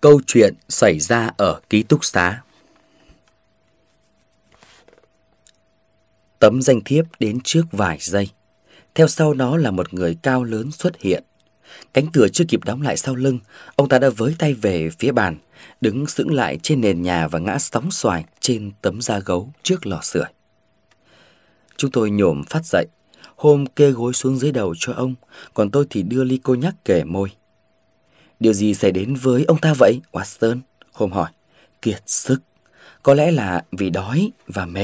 Câu chuyện xảy ra ở ký túc xá. Tấm danh thiếp đến trước vài giây. Theo sau nó là một người cao lớn xuất hiện. Cánh cửa chưa kịp đóng lại sau lưng, ông ta đã với tay về phía bàn, đứng sững lại trên nền nhà và ngã sóng xoài trên tấm da gấu trước lò sưởi. Chúng tôi nhổm phát dậy. Hôm kê gối xuống dưới đầu cho ông, còn tôi thì đưa ly cô nhắc kề môi. Điều gì xảy đến với ông ta vậy, Watson? Hôm hỏi. Kiệt sức. Có lẽ là vì đói và mệt.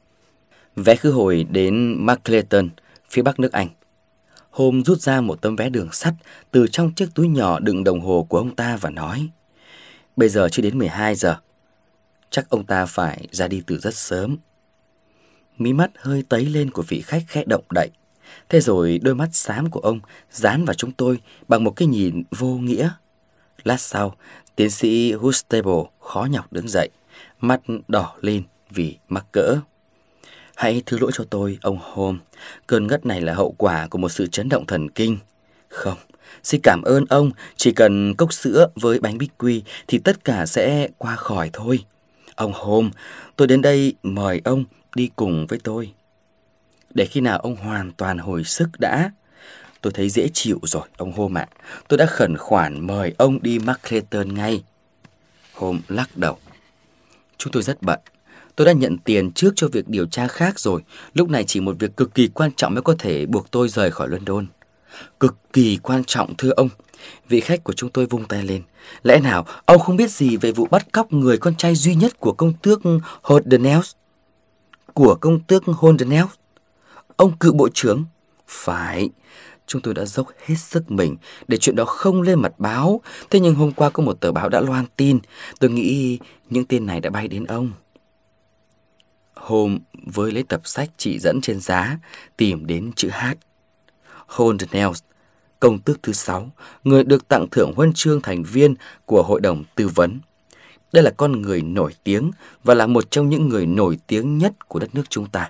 Vé khứ hồi đến Marcleton, phía bắc nước Anh. Hôm rút ra một tấm vé đường sắt từ trong chiếc túi nhỏ đựng đồng hồ của ông ta và nói. Bây giờ chưa đến 12 giờ. Chắc ông ta phải ra đi từ rất sớm. Mí mắt hơi tấy lên của vị khách khẽ động đậy. Thế rồi đôi mắt xám của ông dán vào chúng tôi bằng một cái nhìn vô nghĩa. Lát sau, tiến sĩ Huxtable khó nhọc đứng dậy, mắt đỏ lên vì mắc cỡ. Hãy thứ lỗi cho tôi, ông Holmes. Cơn ngất này là hậu quả của một sự chấn động thần kinh. Không, xin cảm ơn ông. Chỉ cần cốc sữa với bánh bích quy thì tất cả sẽ qua khỏi thôi. Ông Holmes, tôi đến đây mời ông đi cùng với tôi. Để khi nào ông hoàn toàn hồi sức đã. Tôi thấy dễ chịu rồi, ông Holmes ạ. Tôi đã khẩn khoản mời ông đi Marcleton ngay. Holmes lắc đầu. Chúng tôi rất bận. Tôi đã nhận tiền trước cho việc điều tra khác rồi. Lúc này chỉ một việc cực kỳ quan trọng mới có thể buộc tôi rời khỏi London. Cực kỳ quan trọng thưa ông. Vị khách của chúng tôi vung tay lên. Lẽ nào ông không biết gì về vụ bắt cóc người con trai duy nhất của công tước Holderness? Của công tước Holderness? Ông cựu bộ trưởng? Phải. Chúng tôi đã dốc hết sức mình để chuyện đó không lên mặt báo. Thế nhưng hôm qua có một tờ báo đã loan tin. Tôi nghĩ những tin này đã bay đến ông. Holmes với lấy tập sách chỉ dẫn trên giá, tìm đến chữ H. Holderness, công tước thứ 6, người được tặng thưởng huân chương thành viên của hội đồng tư vấn. Đây là con người nổi tiếng và là một trong những người nổi tiếng nhất của đất nước chúng ta.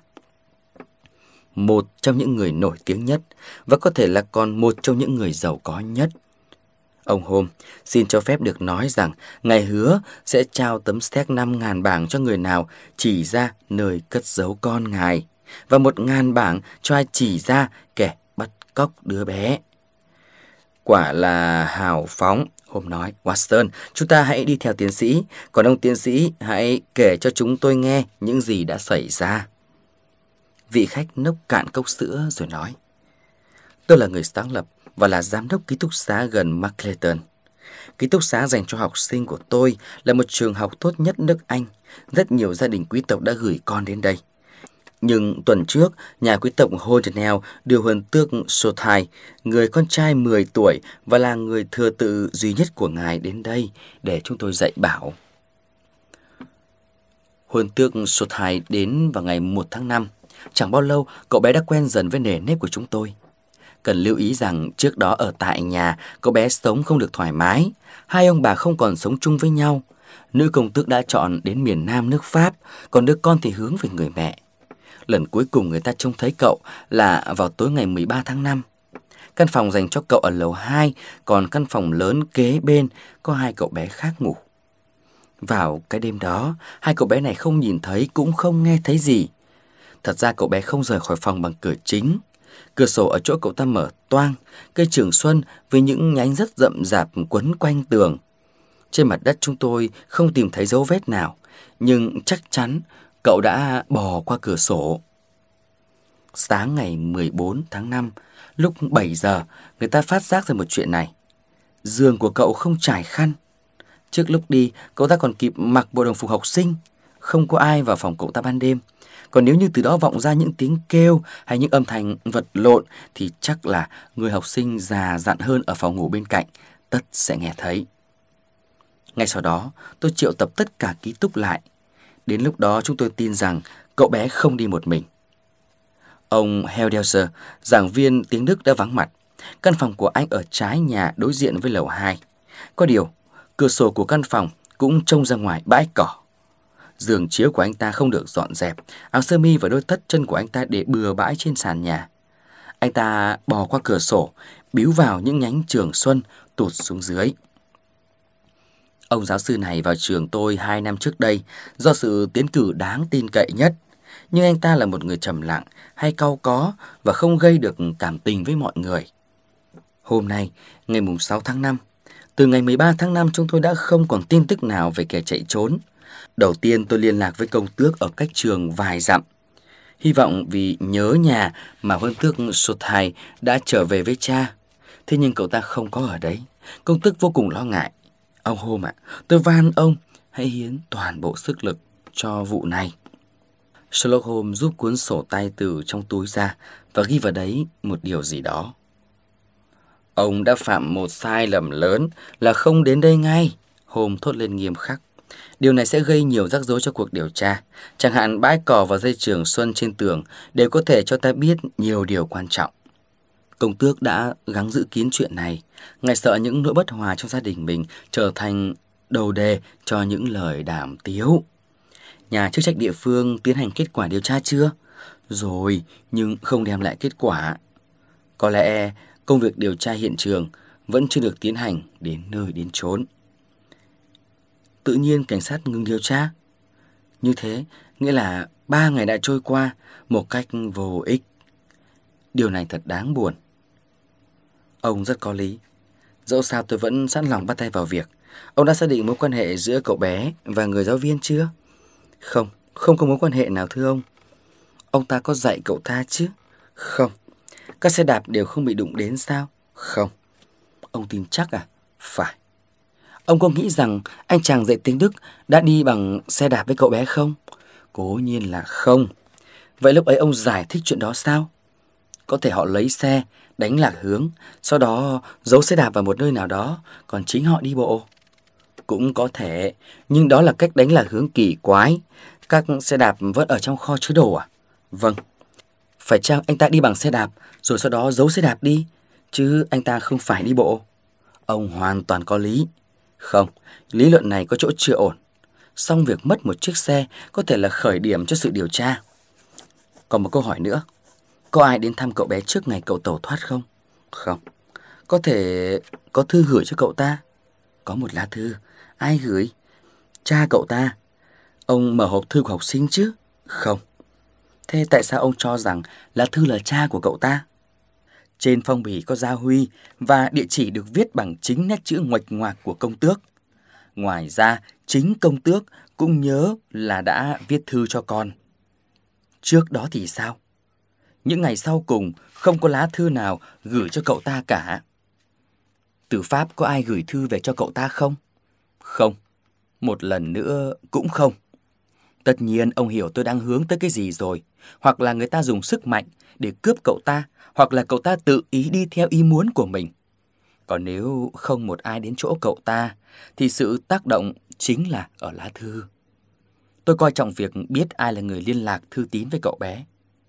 Một trong những người nổi tiếng nhất và có thể là còn một trong những người giàu có nhất. Ông Holmes xin cho phép được nói rằng ngài hứa sẽ trao tấm séc 5.000 bảng cho người nào chỉ ra nơi cất giấu con ngài và 1.000 bảng cho ai chỉ ra kẻ bắt cóc đứa bé. Quả là hào phóng, Holmes nói. Watson, chúng ta hãy đi theo tiến sĩ, còn ông tiến sĩ hãy kể cho chúng tôi nghe những gì đã xảy ra. Vị khách nốc cạn cốc sữa rồi nói. Tôi là người sáng lập và là giám đốc ký túc xá gần Marcleton. Ký túc xá dành cho học sinh của tôi là một trường học tốt nhất nước Anh. Rất nhiều gia đình quý tộc đã gửi con đến đây. Nhưng tuần trước, nhà quý tộc Holderness đưa huân tước Sothai, người con trai 10 tuổi và là người thừa tự duy nhất của ngài đến đây để chúng tôi dạy bảo. Huân tước Sothai đến vào ngày 1 tháng 5. Chẳng bao lâu, cậu bé đã quen dần với nề nếp của chúng tôi. Cần lưu ý rằng trước đó ở tại nhà, cậu bé sống không được thoải mái. Hai ông bà không còn sống chung với nhau. Nữ công tước đã chọn đến miền Nam nước Pháp, còn đứa con thì hướng về người mẹ. Lần cuối cùng người ta trông thấy cậu là vào tối ngày 13 tháng 5. Căn phòng dành cho cậu ở lầu 2, còn căn phòng lớn kế bên có 2 cậu bé khác ngủ. Vào cái đêm đó, 2 cậu bé này không nhìn thấy cũng không nghe thấy gì. Thật ra cậu bé không rời khỏi phòng bằng cửa chính. Cửa sổ ở chỗ cậu ta mở toang, cây trường xuân với những nhánh rất rậm rạp quấn quanh tường. Trên mặt đất chúng tôi không tìm thấy dấu vết nào, nhưng chắc chắn cậu đã bò qua cửa sổ. Sáng ngày 14 tháng 5, lúc 7 giờ, người ta phát giác ra một chuyện này. Giường của cậu không trải khăn. Trước lúc đi, cậu ta còn kịp mặc bộ đồng phục học sinh. Không có ai vào phòng cậu ta ban đêm. Còn nếu như từ đó vọng ra những tiếng kêu hay những âm thanh vật lộn thì chắc là người học sinh già dặn hơn ở phòng ngủ bên cạnh tất sẽ nghe thấy. Ngay sau đó, tôi triệu tập tất cả ký túc lại. Đến lúc đó chúng tôi tin rằng cậu bé không đi một mình. Ông Heldelser, giảng viên tiếng Đức đã vắng mặt. Căn phòng của anh ở trái nhà đối diện với lầu 2. Có điều, cửa sổ của căn phòng cũng trông ra ngoài bãi cỏ. Giường chiếu của anh ta không được dọn dẹp, áo sơ mi và đôi tất chân của anh ta để bừa bãi trên sàn nhà. Anh ta bò qua cửa sổ, bíu vào những nhánh trường xuân tụt xuống dưới. Ông giáo sư này vào trường tôi 2 năm trước đây do sự tiến cử đáng tin cậy nhất. Nhưng anh ta là một người trầm lặng, hay cau có và không gây được cảm tình với mọi người. Hôm nay, ngày 6 tháng 5, từ ngày 13 tháng 5 chúng tôi đã không còn tin tức nào về kẻ chạy trốn. Đầu tiên tôi liên lạc với công tước ở cách trường vài dặm. Hy vọng vì nhớ nhà mà huân tước Sothai đã trở về với cha. Thế nhưng cậu ta không có ở đấy. Công tước vô cùng lo ngại. Ông Holmes ạ, tôi van ông hãy hiến toàn bộ sức lực cho vụ này. Sherlock Holmes rút cuốn sổ tay từ trong túi ra và ghi vào đấy một điều gì đó. Ông đã phạm một sai lầm lớn là không đến đây ngay, Holmes thốt lên nghiêm khắc. Điều này sẽ gây nhiều rắc rối cho cuộc điều tra. Chẳng hạn bãi cỏ và dây chuyền xuân trên tường đều có thể cho ta biết nhiều điều quan trọng. Công tước đã gắng giữ kín chuyện này. Ngài sợ những nỗi bất hòa trong gia đình mình trở thành đầu đề cho những lời đàm tiếu. Nhà chức trách địa phương tiến hành kết quả điều tra chưa? Rồi, nhưng không đem lại kết quả. Có lẽ công việc điều tra hiện trường vẫn chưa được tiến hành đến nơi đến chốn. Tự nhiên cảnh sát ngừng điều tra. Như thế nghĩa là 3 ngày đã trôi qua một cách vô ích. Điều này thật đáng buồn. Ông rất có lý. Dẫu sao tôi vẫn sẵn lòng bắt tay vào việc. Ông đã xác định mối quan hệ giữa cậu bé và người giáo viên chưa? Không, không có mối quan hệ nào thưa ông. Ông ta có dạy cậu ta chứ? Không. Các xe đạp đều không bị đụng đến sao? Không. Ông tin chắc à? Phải. Ông có nghĩ rằng anh chàng dạy tiếng Đức đã đi bằng xe đạp với cậu bé không? Cố nhiên là không. Vậy lúc ấy ông giải thích chuyện đó sao? Có thể họ lấy xe, đánh lạc hướng, sau đó giấu xe đạp vào một nơi nào đó, còn chính họ đi bộ. Cũng có thể, nhưng đó là cách đánh lạc hướng kỳ quái. Các xe đạp vẫn ở trong kho chứa đồ à? Vâng. Phải chăng anh ta đi bằng xe đạp, rồi sau đó giấu xe đạp đi, chứ anh ta không phải đi bộ? Ông hoàn toàn có lý. Không, lý luận này có chỗ chưa ổn. Song việc mất một chiếc xe có thể là khởi điểm cho sự điều tra. Còn một câu hỏi nữa. Có ai đến thăm cậu bé trước ngày cậu tẩu thoát không? Không. Có thể có thư gửi cho cậu ta? Có một lá thư. Ai gửi? Cha cậu ta. Ông mở hộp thư của học sinh chứ? Không. Thế tại sao ông cho rằng lá thư là cha của cậu ta? Trên phong bì có gia huy và địa chỉ được viết bằng chính nét chữ nguệch ngoạc của công tước. Ngoài ra, chính công tước cũng nhớ là đã viết thư cho con. Trước đó thì sao? Những ngày sau cùng không có lá thư nào gửi cho cậu ta cả. Từ Pháp có ai gửi thư về cho cậu ta không? Không. Một lần nữa cũng không. Tất nhiên ông hiểu tôi đang hướng tới cái gì rồi. Hoặc là người ta dùng sức mạnh để cướp cậu ta, hoặc là cậu ta tự ý đi theo ý muốn của mình. Còn nếu không một ai đến chỗ cậu ta, thì sự tác động chính là ở lá thư. Tôi coi trọng việc biết ai là người liên lạc thư tín với cậu bé.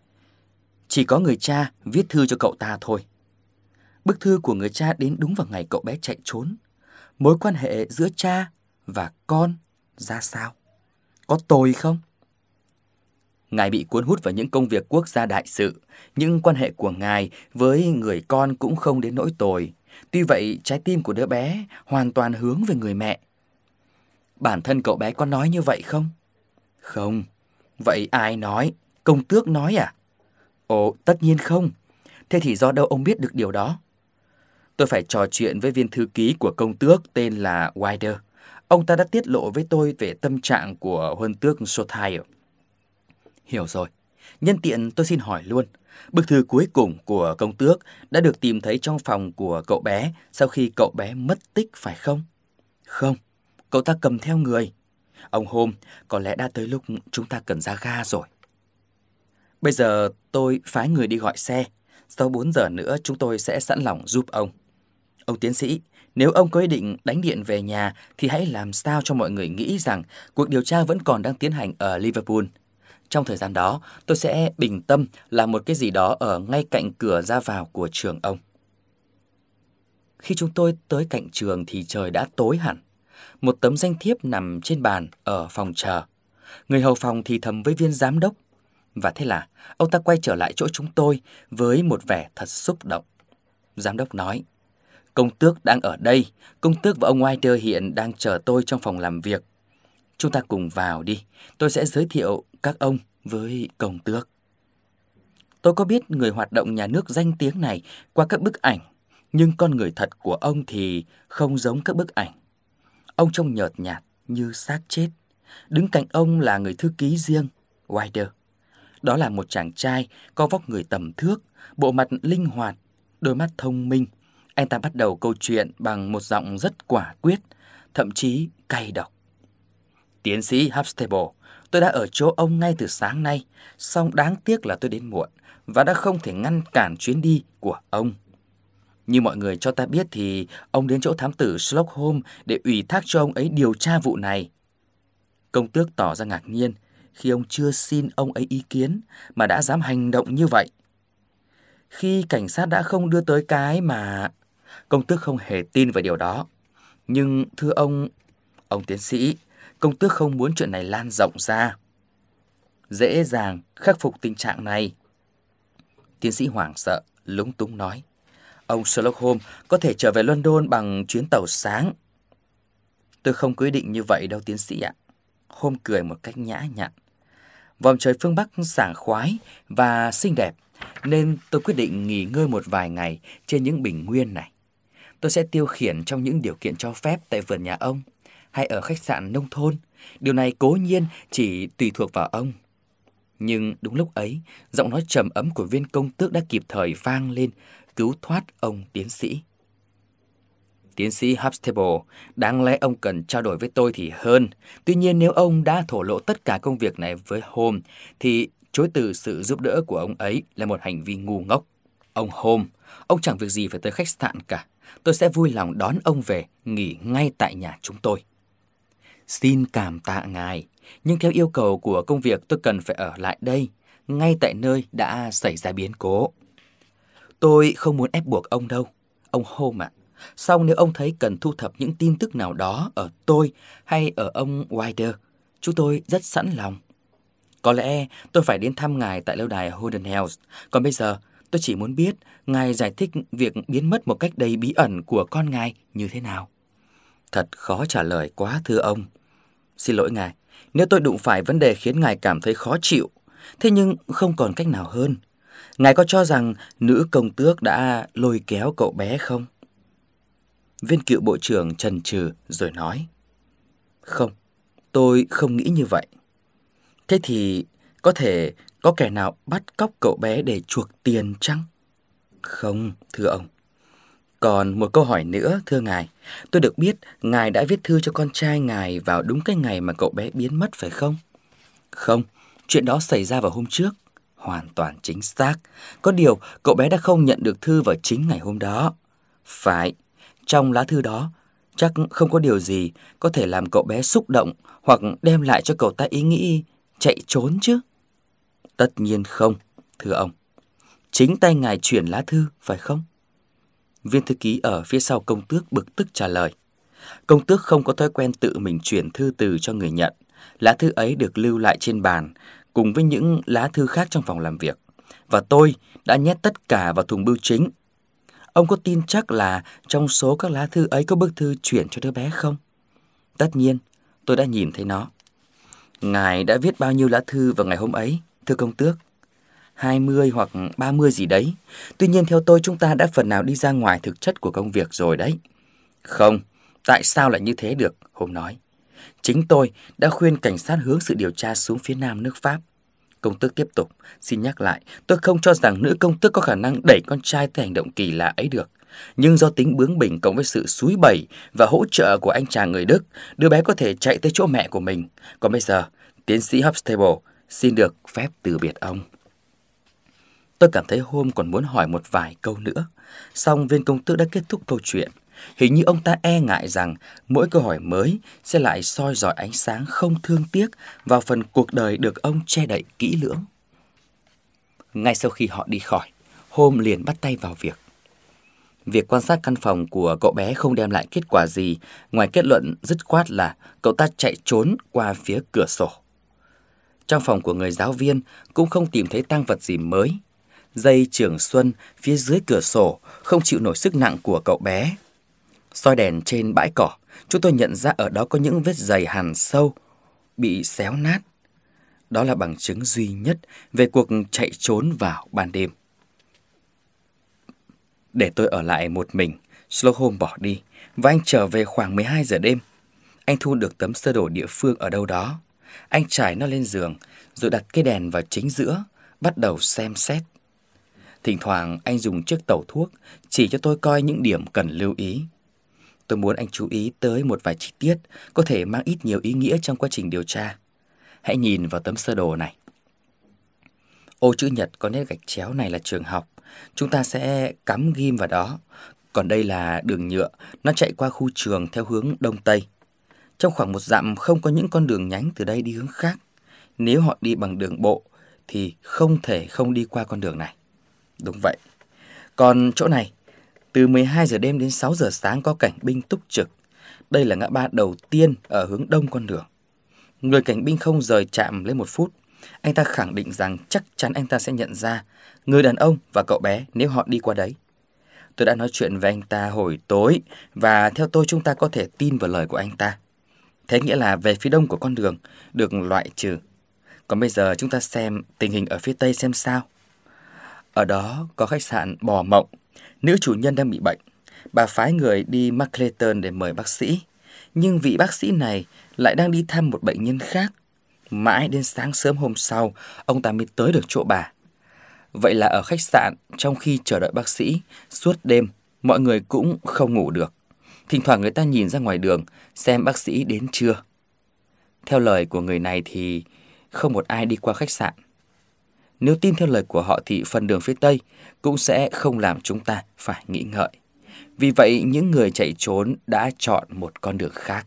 Chỉ có người cha viết thư cho cậu ta thôi. Bức thư của người cha đến đúng vào ngày cậu bé chạy trốn. Mối quan hệ giữa cha và con ra sao? Có tồi không? Ngài bị cuốn hút vào những công việc quốc gia đại sự, những quan hệ của ngài với người con cũng không đến nỗi tồi. Tuy vậy, trái tim của đứa bé hoàn toàn hướng về người mẹ. Bản thân cậu bé có nói như vậy không? Không. Vậy ai nói? Công tước nói à? Ồ, tất nhiên không. Thế thì do đâu ông biết được điều đó? Tôi phải trò chuyện với viên thư ký của công tước tên là Wider. Ông ta đã tiết lộ với tôi về tâm trạng của huân tước Sothai. Hiểu rồi. Nhân tiện tôi xin hỏi luôn. Bức thư cuối cùng của công tước đã được tìm thấy trong phòng của cậu bé sau khi cậu bé mất tích phải không? Không. Cậu ta cầm theo người. Ông Holmes, có lẽ đã tới lúc chúng ta cần ra ga rồi. Bây giờ tôi phái người đi gọi xe. Sau 4 giờ nữa chúng tôi sẽ sẵn lòng giúp ông. Ông tiến sĩ, nếu ông có ý định đánh điện về nhà thì hãy làm sao cho mọi người nghĩ rằng cuộc điều tra vẫn còn đang tiến hành ở Liverpool. Trong thời gian đó, tôi sẽ bình tâm làm một cái gì đó ở ngay cạnh cửa ra vào của trường ông. Khi chúng tôi tới cạnh trường thì trời đã tối hẳn. Một tấm danh thiếp nằm trên bàn ở phòng chờ. Người hầu phòng thì thầm với viên giám đốc. Và thế là ông ta quay trở lại chỗ chúng tôi với một vẻ thật xúc động. Giám đốc nói, Công tước đang ở đây. Công tước và ông Wilder hiện đang chờ tôi trong phòng làm việc. Chúng ta cùng vào đi. Tôi sẽ giới thiệu các ông với công tước. Tôi có biết người hoạt động nhà nước danh tiếng này qua các bức ảnh, nhưng con người thật của ông thì không giống các bức ảnh. Ông trông nhợt nhạt như xác chết. Đứng cạnh ông là người thư ký riêng, Wilder. Đó là một chàng trai có vóc người tầm thước, bộ mặt linh hoạt, đôi mắt thông minh. Anh ta bắt đầu câu chuyện bằng một giọng rất quả quyết, thậm chí cay độc. Tiến sĩ Huxtable, tôi đã ở chỗ ông ngay từ sáng nay, song đáng tiếc là tôi đến muộn và đã không thể ngăn cản chuyến đi của ông. Như mọi người cho ta biết thì ông đến chỗ thám tử Sherlock Holmes để ủy thác cho ông ấy điều tra vụ này. Công tước tỏ ra ngạc nhiên khi ông chưa xin ông ấy ý kiến mà đã dám hành động như vậy. Khi cảnh sát đã không đưa tới cái mà... Công tước không hề tin về điều đó. Nhưng thưa ông tiến sĩ, công tước không muốn chuyện này lan rộng ra. Dễ dàng khắc phục tình trạng này. Tiến sĩ hoảng sợ, lúng túng nói. Ông Sherlock Holmes có thể trở về London bằng chuyến tàu sáng. Tôi không quyết định như vậy đâu tiến sĩ ạ. Holmes cười một cách nhã nhặn. Vòm trời phương Bắc sảng khoái và xinh đẹp, nên tôi quyết định nghỉ ngơi một vài ngày trên những bình nguyên này. Tôi sẽ tiêu khiển trong những điều kiện cho phép tại vườn nhà ông hay ở khách sạn nông thôn. Điều này cố nhiên chỉ tùy thuộc vào ông. Nhưng đúng lúc ấy, giọng nói trầm ấm của viên công tước đã kịp thời vang lên, cứu thoát ông tiến sĩ. Tiến sĩ Huxtable, đáng lẽ ông cần trao đổi với tôi thì hơn. Tuy nhiên nếu ông đã thổ lộ tất cả công việc này với Holmes, thì chối từ sự giúp đỡ của ông ấy là một hành vi ngu ngốc. Ông Holmes, ông chẳng việc gì phải tới khách sạn cả. Tôi sẽ vui lòng đón ông về, nghỉ ngay tại nhà chúng tôi. Xin cảm tạ ngài, nhưng theo yêu cầu của công việc tôi cần phải ở lại đây, ngay tại nơi đã xảy ra biến cố. Tôi không muốn ép buộc ông đâu, ông Holmes ạ. Song nếu ông thấy cần thu thập những tin tức nào đó ở tôi hay ở ông Wilder, chúng tôi rất sẵn lòng. Có lẽ tôi phải đến thăm ngài tại lâu đài Holden House. Còn bây giờ, tôi chỉ muốn biết ngài giải thích việc biến mất một cách đầy bí ẩn của con ngài như thế nào. Thật khó trả lời quá thưa ông. Xin lỗi ngài, nếu tôi đụng phải vấn đề khiến ngài cảm thấy khó chịu, thế nhưng không còn cách nào hơn. Ngài có cho rằng nữ công tước đã lôi kéo cậu bé không? Viên cựu bộ trưởng chần chừ rồi nói. Không, tôi không nghĩ như vậy. Thế thì có thể có kẻ nào bắt cóc cậu bé để chuộc tiền chăng? Không, thưa ông. Còn một câu hỏi nữa, thưa ngài. Tôi được biết ngài đã viết thư cho con trai ngài vào đúng cái ngày mà cậu bé biến mất phải không? Không, chuyện đó xảy ra vào hôm trước. Hoàn toàn chính xác. Có điều cậu bé đã không nhận được thư vào chính ngày hôm đó. Phải, trong lá thư đó chắc không có điều gì có thể làm cậu bé xúc động hoặc đem lại cho cậu ta ý nghĩ chạy trốn chứ? Tất nhiên không, thưa ông. Chính tay ngài chuyển lá thư, phải không? Viên thư ký ở phía sau công tước bực tức trả lời. Công tước không có thói quen tự mình chuyển thư từ cho người nhận. Lá thư ấy được lưu lại trên bàn cùng với những lá thư khác trong phòng làm việc. Và tôi đã nhét tất cả vào thùng bưu chính. Ông có tin chắc là trong số các lá thư ấy có bức thư chuyển cho đứa bé không? Tất nhiên, tôi đã nhìn thấy nó. Ngài đã viết bao nhiêu lá thư vào ngày hôm ấy, thưa công tước? 20 hoặc 30 gì đấy. Tuy nhiên theo tôi chúng ta đã phần nào đi ra ngoài thực chất của công việc rồi đấy. Không, tại sao lại như thế được? Holmes nói. Chính tôi đã khuyên cảnh sát hướng sự điều tra xuống phía nam nước Pháp. Công tước tiếp tục. Xin nhắc lại, tôi không cho rằng nữ công tước có khả năng đẩy con trai tới hành động kỳ lạ ấy được. Nhưng do tính bướng bỉnh cộng với sự xúi bẩy và hỗ trợ của anh chàng người Đức, đứa bé có thể chạy tới chỗ mẹ của mình. Còn bây giờ, tiến sĩ Huxtable xin được phép từ biệt ông. Tôi cảm thấy Holmes còn muốn hỏi một vài câu nữa. Song viên công tước đã kết thúc câu chuyện. Hình như ông ta e ngại rằng mỗi câu hỏi mới sẽ lại soi rọi ánh sáng không thương tiếc vào phần cuộc đời được ông che đậy kỹ lưỡng. Ngay sau khi họ đi khỏi, Holmes liền bắt tay vào việc. Việc quan sát căn phòng của cậu bé không đem lại kết quả gì ngoài kết luận dứt khoát là cậu ta chạy trốn qua phía cửa sổ. Trong phòng của người giáo viên cũng không tìm thấy tang vật gì mới. Dây trường xuân phía dưới cửa sổ không chịu nổi sức nặng của cậu bé. Soi đèn trên bãi cỏ, chúng tôi nhận ra ở đó có những vết giày hằn sâu, bị xéo nát. Đó là bằng chứng duy nhất về cuộc chạy trốn vào ban đêm. Để tôi ở lại một mình, Slocum bỏ đi và anh trở về khoảng 12 giờ đêm. Anh thu được tấm sơ đồ địa phương ở đâu đó. Anh trải nó lên giường, rồi đặt cái đèn vào chính giữa, bắt đầu xem xét. Thỉnh thoảng anh dùng chiếc tẩu thuốc chỉ cho tôi coi những điểm cần lưu ý. Tôi muốn anh chú ý tới một vài chi tiết có thể mang ít nhiều ý nghĩa trong quá trình điều tra. Hãy nhìn vào tấm sơ đồ này. Ô chữ nhật có nét gạch chéo này là trường học. Chúng ta sẽ cắm ghim vào đó. Còn đây là đường nhựa, nó chạy qua khu trường theo hướng đông tây. Trong khoảng 1 dặm không có những con đường nhánh từ đây đi hướng khác. Nếu họ đi bằng đường bộ thì không thể không đi qua con đường này. Đúng vậy. Còn chỗ này, từ 12 giờ đêm đến 6 giờ sáng có cảnh binh túc trực. Đây là ngã ba đầu tiên ở hướng đông con đường. Người cảnh binh không rời trạm lấy 1 phút. Anh ta khẳng định rằng chắc chắn anh ta sẽ nhận ra người đàn ông và cậu bé nếu họ đi qua đấy. Tôi đã nói chuyện với anh ta hồi tối và theo tôi chúng ta có thể tin vào lời của anh ta. Thế nghĩa là về phía đông của con đường được loại trừ. Còn bây giờ chúng ta xem tình hình ở phía tây xem sao. Ở đó có khách sạn Bò Mộng. Nữ chủ nhân đang bị bệnh. Bà phái người đi Markleton để mời bác sĩ. Nhưng vị bác sĩ này lại đang đi thăm một bệnh nhân khác. Mãi đến sáng sớm hôm sau, ông ta mới tới được chỗ bà. Vậy là ở khách sạn, trong khi chờ đợi bác sĩ, suốt đêm, mọi người cũng không ngủ được. Thỉnh thoảng người ta nhìn ra ngoài đường, xem bác sĩ đến chưa. Theo lời của người này thì không một ai đi qua khách sạn. Nếu tin theo lời của họ thì phần đường phía Tây cũng sẽ không làm chúng ta phải nghĩ ngợi. Vì vậy, những người chạy trốn đã chọn một con đường khác.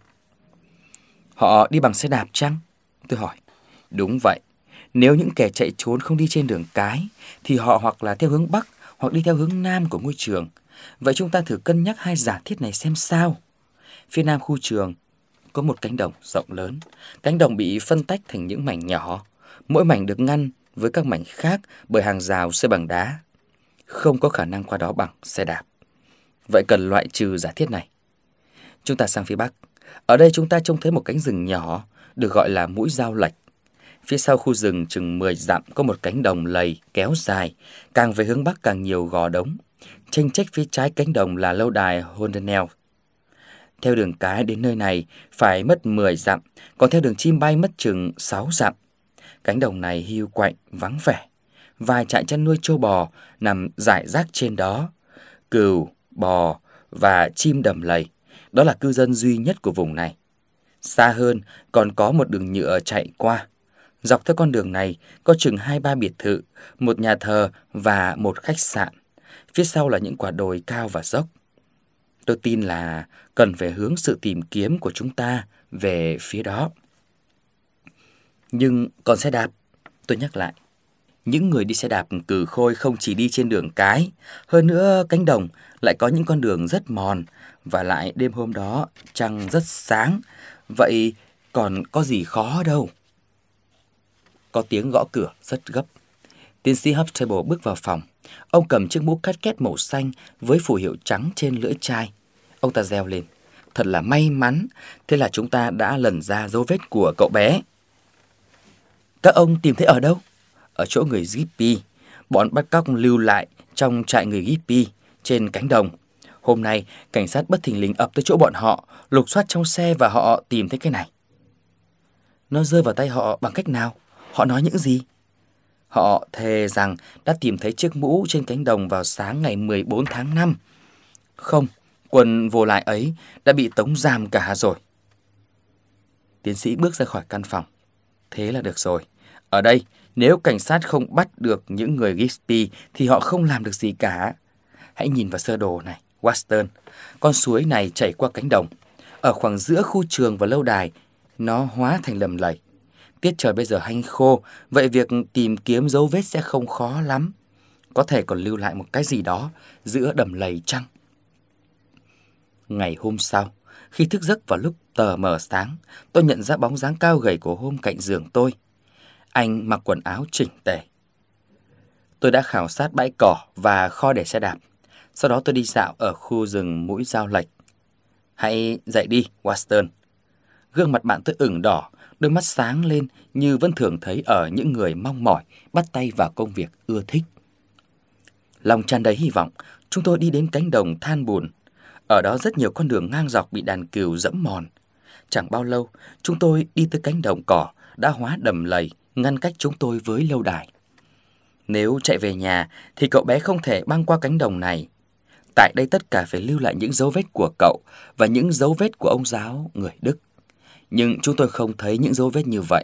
Họ đi bằng xe đạp chăng? Tôi hỏi. Đúng vậy. Nếu những kẻ chạy trốn không đi trên đường cái, thì họ hoặc là theo hướng Bắc, hoặc đi theo hướng Nam của ngôi trường. Vậy chúng ta thử cân nhắc hai giả thiết này xem sao. Phía Nam khu trường có một cánh đồng rộng lớn. Cánh đồng bị phân tách thành những mảnh nhỏ. Mỗi mảnh được ngăn với các mảnh khác bởi hàng rào xây bằng đá. Không có khả năng qua đó bằng xe đạp. Vậy cần loại trừ giả thiết này. Chúng ta sang phía Bắc. Ở đây chúng ta trông thấy một cánh rừng nhỏ được gọi là mũi dao lệch. Phía sau khu rừng chừng 10 dặm có một cánh đồng lầy kéo dài, càng về hướng Bắc càng nhiều gò đống. Chênh chếch phía trái cánh đồng là lâu đài Hondenel. Theo đường cái đến nơi này phải mất 10 dặm, còn theo đường chim bay mất chừng 6 dặm. Cánh đồng này hiu quạnh, vắng vẻ. Vài trại chăn nuôi trâu bò nằm rải rác trên đó. Cừu, bò và chim đầm lầy, đó là cư dân duy nhất của vùng này. Xa hơn còn có một đường nhựa chạy qua. Dọc theo con đường này có chừng 2-3 biệt thự, một nhà thờ và một khách sạn. Phía sau là những quả đồi cao và dốc. Tôi tin là cần phải hướng sự tìm kiếm của chúng ta về phía đó. Nhưng còn xe đạp, tôi nhắc lại. Những người đi xe đạp cừ khôi không chỉ đi trên đường cái. Hơn nữa cánh đồng lại có những con đường rất mòn. Và lại đêm hôm đó trăng rất sáng. Vậy còn có gì khó đâu. Có tiếng gõ cửa rất gấp. Tiến sĩ Huxtable bước vào phòng. Ông cầm chiếc mũ cắt két màu xanh với phù hiệu trắng trên lưỡi chai. Ông ta reo lên. Thật là may mắn. Thế là chúng ta đã lần ra dấu vết của cậu bé. Các ông tìm thấy ở đâu? Ở chỗ người Gippy. Bọn bắt cóc lưu lại trong trại người Gippy trên cánh đồng. Hôm nay, cảnh sát bất thình lình ập tới chỗ bọn họ, lục soát trong xe và họ tìm thấy cái này. Nó rơi vào tay họ bằng cách nào? Họ nói những gì? Họ thề rằng đã tìm thấy chiếc mũ trên cánh đồng vào sáng ngày 14 tháng 5. Không, quần vô lại ấy đã bị tống giam cả rồi. Tiến sĩ bước ra khỏi căn phòng. Thế là được rồi. Ở đây, nếu cảnh sát không bắt được những người Gippy thì họ không làm được gì cả. Hãy nhìn vào sơ đồ này, Watson. Con suối này chảy qua cánh đồng. Ở khoảng giữa khu trường và lâu đài, nó hóa thành đầm lầy. Tiết trời bây giờ hanh khô, vậy việc tìm kiếm dấu vết sẽ không khó lắm. Có thể còn lưu lại một cái gì đó giữa đầm lầy chăng? Ngày hôm sau, khi thức giấc vào lúc tờ mờ sáng, tôi nhận ra bóng dáng cao gầy của Hôm cạnh giường tôi. Anh mặc quần áo chỉnh tề. Tôi đã khảo sát bãi cỏ và kho để xe đạp. Sau đó tôi đi dạo ở khu rừng mũi dao lệch. Hãy dậy đi, Watson. Gương mặt bạn tôi ửng đỏ, đôi mắt sáng lên như vẫn thường thấy ở những người mong mỏi bắt tay vào công việc ưa thích. Lòng tràn đầy hy vọng, chúng tôi đi đến cánh đồng than bùn. Ở đó rất nhiều con đường ngang dọc bị đàn cừu dẫm mòn. Chẳng bao lâu, chúng tôi đi tới cánh đồng cỏ đã hóa đầm lầy, ngăn cách chúng tôi với lâu đài. Nếu chạy về nhà thì cậu bé không thể băng qua cánh đồng này. Tại đây tất cả phải lưu lại những dấu vết của cậu và những dấu vết của ông giáo người Đức. Nhưng chúng tôi không thấy những dấu vết như vậy.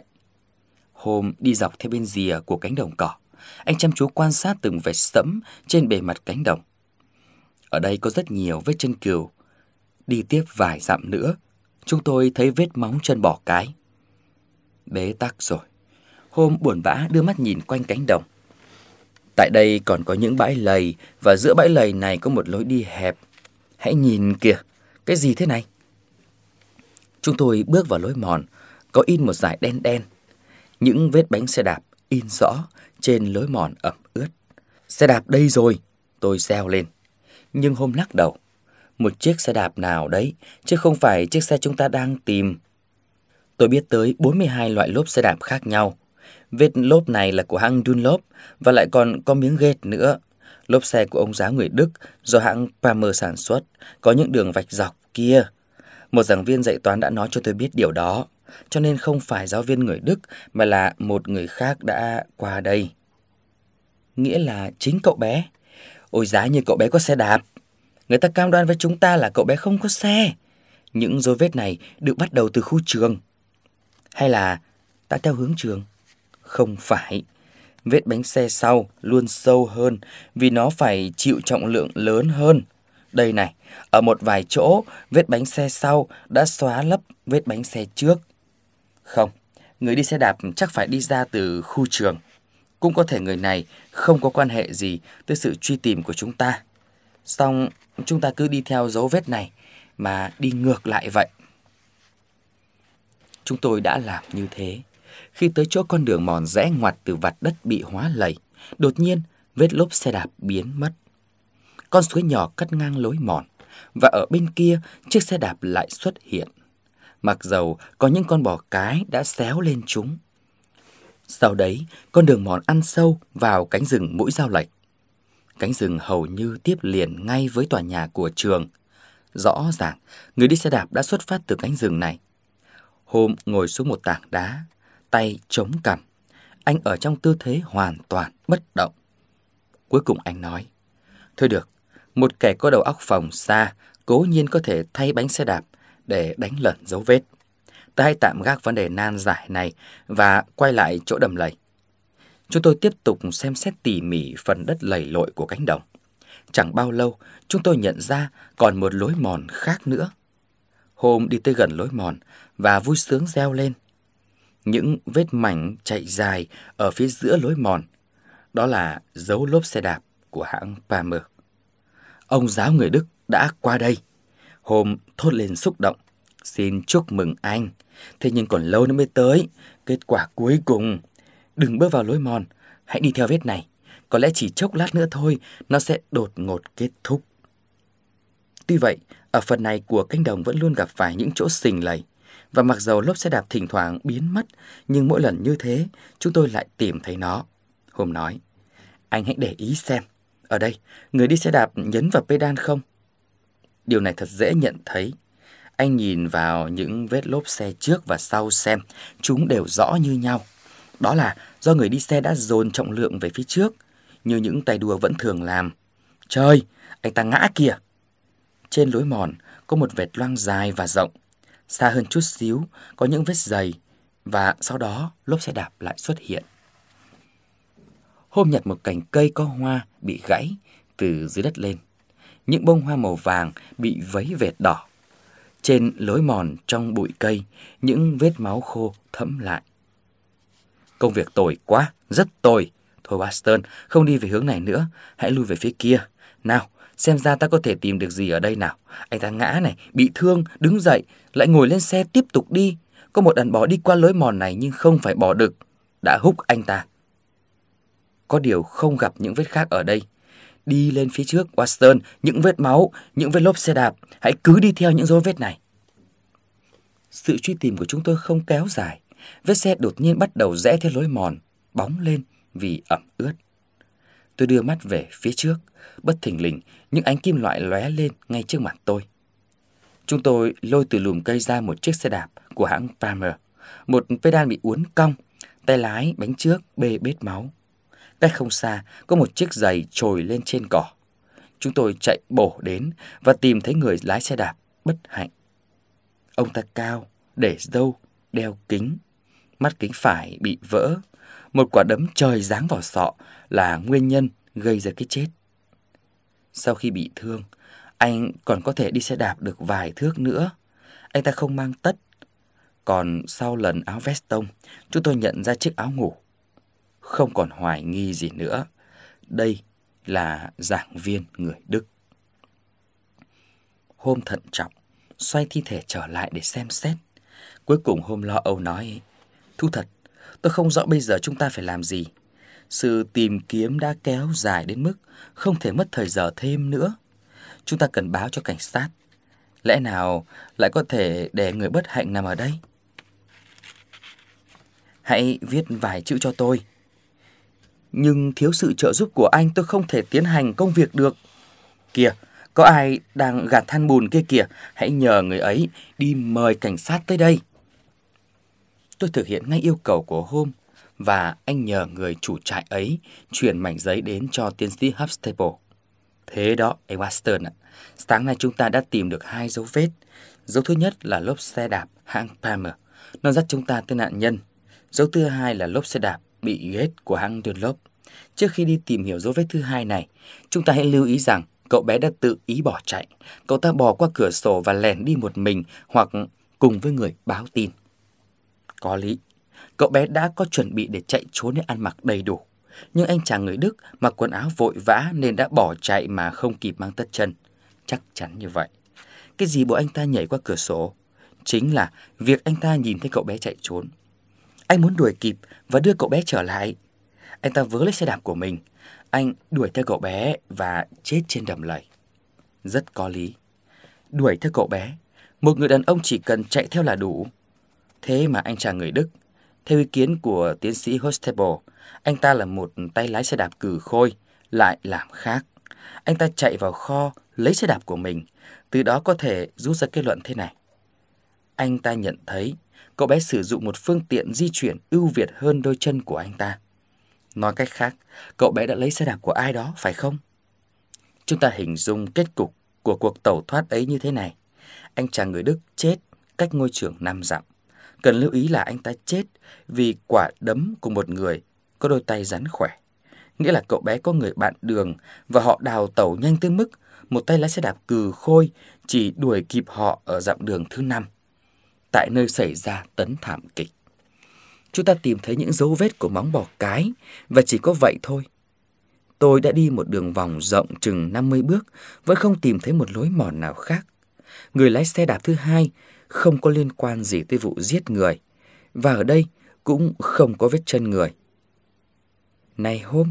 Hôm đi dọc theo bên rìa của cánh đồng cỏ, anh chăm chú quan sát từng vệt sẫm trên bề mặt cánh đồng. Ở đây có rất nhiều vết chân cừu. Đi tiếp vài dặm nữa, chúng tôi thấy vết móng chân bò cái. Bế tắc rồi. Hôm buồn bã đưa mắt nhìn quanh cánh đồng. Tại đây còn có những bãi lầy, và giữa bãi lầy này có một lối đi hẹp. Hãy nhìn kìa, cái gì thế này? Chúng tôi bước vào lối mòn, có in một dải đen đen. Những vết bánh xe đạp in rõ trên lối mòn ẩm ướt. Xe đạp đây rồi, tôi reo lên. Nhưng Hôm lắc đầu. Một chiếc xe đạp nào đấy, chứ không phải chiếc xe chúng ta đang tìm. Tôi biết tới 42 loại lốp xe đạp khác nhau. Vết lốp này là của hãng Dunlop và lại còn có miếng ghét nữa. Lốp xe của ông giáo người Đức do hãng Palmer sản xuất, có những đường vạch dọc kia. Một giảng viên dạy toán đã nói cho tôi biết điều đó, cho nên không phải giáo viên người Đức mà là một người khác đã qua đây. Nghĩa là chính cậu bé. Ôi, giá như cậu bé có xe đạp. Người ta cam đoan với chúng ta là cậu bé không có xe. Những dấu vết này được bắt đầu từ khu trường. Hay là đã theo hướng trường? Không phải. Vết bánh xe sau luôn sâu hơn vì nó phải chịu trọng lượng lớn hơn. Đây này, ở một vài chỗ, vết bánh xe sau đã xóa lấp vết bánh xe trước. Không, người đi xe đạp chắc phải đi ra từ khu trường. Cũng có thể người này không có quan hệ gì tới sự truy tìm của chúng ta. Xong chúng ta cứ đi theo dấu vết này mà đi ngược lại vậy. Chúng tôi đã làm như thế. Khi tới chỗ con đường mòn rẽ ngoặt từ vạt đất bị hóa lầy, đột nhiên vết lốp xe đạp biến mất. Con suối nhỏ cắt ngang lối mòn, và ở bên kia chiếc xe đạp lại xuất hiện. Mặc dầu có những con bò cái đã xéo lên chúng. Sau đấy, con đường mòn ăn sâu vào cánh rừng mũi dao lệch. Cánh rừng hầu như tiếp liền ngay với tòa nhà của trường. Rõ ràng, người đi xe đạp đã xuất phát từ cánh rừng này. Hôm ngồi xuống một tảng đá, tay chống cằm. Anh ở trong tư thế hoàn toàn bất động. Cuối cùng anh nói, thôi được, một kẻ có đầu óc phồng xa cố nhiên có thể thay bánh xe đạp để đánh lẩn dấu vết. Ta hãy tạm gác vấn đề nan giải này và quay lại chỗ đầm lầy. Chúng tôi tiếp tục xem xét tỉ mỉ phần đất lầy lội của cánh đồng. Chẳng bao lâu, chúng tôi nhận ra còn một lối mòn khác nữa. Hôm đi tới gần lối mòn và vui sướng reo lên. Những vết mảnh chạy dài ở phía giữa lối mòn. Đó là dấu lốp xe đạp của hãng Palmer. Ông giáo người Đức đã qua đây. Hôm thốt lên xúc động. Xin chúc mừng anh. Thế nhưng còn lâu nữa mới tới. Kết quả cuối cùng. Đừng bước vào lối mòn. Hãy đi theo vết này. Có lẽ chỉ chốc lát nữa thôi, nó sẽ đột ngột kết thúc. Tuy vậy, ở phần này của cánh đồng vẫn luôn gặp phải những chỗ sình lầy. Và mặc dầu lốp xe đạp thỉnh thoảng biến mất, nhưng mỗi lần như thế, chúng tôi lại tìm thấy nó. Hôm nói, anh hãy để ý xem. Ở đây, người đi xe đạp nhấn vào pedal không? Điều này thật dễ nhận thấy. Anh nhìn vào những vết lốp xe trước và sau xem, chúng đều rõ như nhau. Đó là do người đi xe đã dồn trọng lượng về phía trước, như những tay đua vẫn thường làm. Trời, anh ta ngã kìa! Trên lối mòn có một vệt loang dài và rộng. Xa hơn chút xíu có những vết dày, và sau đó lốp xe đạp lại xuất hiện. Hôm nhặt một cành cây có hoa bị gãy từ dưới đất lên. Những bông hoa màu vàng bị vấy vệt đỏ. Trên lối mòn trong bụi cây, những vết máu khô thấm lại. Công việc tồi quá, rất tồi. Thôi Watson, không đi về hướng này nữa, hãy lui về phía kia. Nào, xem ra ta có thể tìm được gì ở đây nào. Anh ta ngã này, bị thương, đứng dậy, lại ngồi lên xe tiếp tục đi. Có một đàn bò đi qua lối mòn này nhưng không phải bò đực, đã húc anh ta. Có điều không gặp những vết khác ở đây. Đi lên phía trước, Watson, những vết máu, những vết lốp xe đạp, hãy cứ đi theo những dấu vết này. Sự truy tìm của chúng tôi không kéo dài. Vết xe đột nhiên bắt đầu rẽ theo lối mòn, bóng lên vì ẩm ướt. Tôi đưa mắt về phía trước, bất thình lình những ánh kim loại lóe lên ngay trước mặt tôi. Chúng tôi lôi từ lùm cây ra một chiếc xe đạp của hãng Palmer, một pedal bị uốn cong, tay lái bánh trước bê bết máu. Cách không xa có một chiếc giày trồi lên trên cỏ. Chúng tôi chạy bổ đến và tìm thấy người lái xe đạp bất hạnh. Ông ta cao, để râu, đeo kính, mắt kính phải bị vỡ. Một quả đấm trời giáng vào sọ là nguyên nhân gây ra cái chết. Sau khi bị thương, anh còn có thể đi xe đạp được vài thước nữa. Anh ta không mang tất. Còn sau lần áo vest tông, chúng tôi nhận ra chiếc áo ngủ. Không còn hoài nghi gì nữa. Đây là giảng viên người Đức. Hôm thận trọng, xoay thi thể trở lại để xem xét. Cuối cùng Hôm lo âu nói: "Thú thật, tôi không rõ bây giờ chúng ta phải làm gì. Sự tìm kiếm đã kéo dài đến mức không thể mất thời giờ thêm nữa. Chúng ta cần báo cho cảnh sát. Lẽ nào lại có thể để người bất hạnh nằm ở đây?" "Hãy viết vài chữ cho tôi." "Nhưng thiếu sự trợ giúp của anh tôi không thể tiến hành công việc được." "Kìa, có ai đang gạt than bùn kia kìa, hãy nhờ người ấy đi mời cảnh sát tới đây." Tôi thực hiện ngay yêu cầu của Hôm và anh nhờ người chủ trại ấy chuyển mảnh giấy đến cho tiến sĩ Huxtable. "Thế đó, anh Watson ạ, sáng nay chúng ta đã tìm được 2 dấu vết. Dấu thứ nhất là lốp xe đạp hãng Palmer, nó dắt chúng ta tới nạn nhân. Dấu thứ hai là lốp xe đạp bị ghét của hãng Dunlop. Trước khi đi tìm hiểu dấu vết thứ hai này, chúng ta hãy lưu ý rằng cậu bé đã tự ý bỏ chạy. Cậu ta bò qua cửa sổ và lẻn đi một mình hoặc cùng với người báo tin." Có lý, cậu bé đã có chuẩn bị để chạy trốn nếu ăn mặc đầy đủ. Nhưng anh chàng người Đức mặc quần áo vội vã nên đã bỏ chạy mà không kịp mang tất chân. Chắc chắn như vậy. Cái gì bộ anh ta nhảy qua cửa sổ? Chính là việc anh ta nhìn thấy cậu bé chạy trốn. Anh muốn đuổi kịp và đưa cậu bé trở lại. Anh ta vớ lấy xe đạp của mình. Anh đuổi theo cậu bé và chết trên đầm lầy. Rất có lý. Đuổi theo cậu bé, một người đàn ông chỉ cần chạy theo là đủ. Thế mà anh chàng người Đức, theo ý kiến của tiến sĩ Huxtable, anh ta là một tay lái xe đạp cừ khôi, lại làm khác. Anh ta chạy vào kho lấy xe đạp của mình, từ đó có thể rút ra kết luận thế này. Anh ta nhận thấy cậu bé sử dụng một phương tiện di chuyển ưu việt hơn đôi chân của anh ta. Nói cách khác, cậu bé đã lấy xe đạp của ai đó, phải không? Chúng ta hình dung kết cục của cuộc tẩu thoát ấy như thế này. Anh chàng người Đức chết cách ngôi trường 5 dặm. Cần lưu ý là anh ta chết vì quả đấm của một người có đôi tay rắn khỏe. Nghĩa là cậu bé có người bạn đường và họ đào tẩu nhanh tới mức một tay lái xe đạp cừ khôi chỉ đuổi kịp họ ở dặm đường thứ 5, tại nơi xảy ra tấn thảm kịch. Chúng ta tìm thấy những dấu vết của móng bò cái và chỉ có vậy thôi. Tôi đã đi một đường vòng rộng chừng 50 bước, vẫn không tìm thấy một lối mòn nào khác. Người lái xe đạp thứ hai không có liên quan gì tới vụ giết người, và ở đây cũng không có vết chân người. Này Hôm,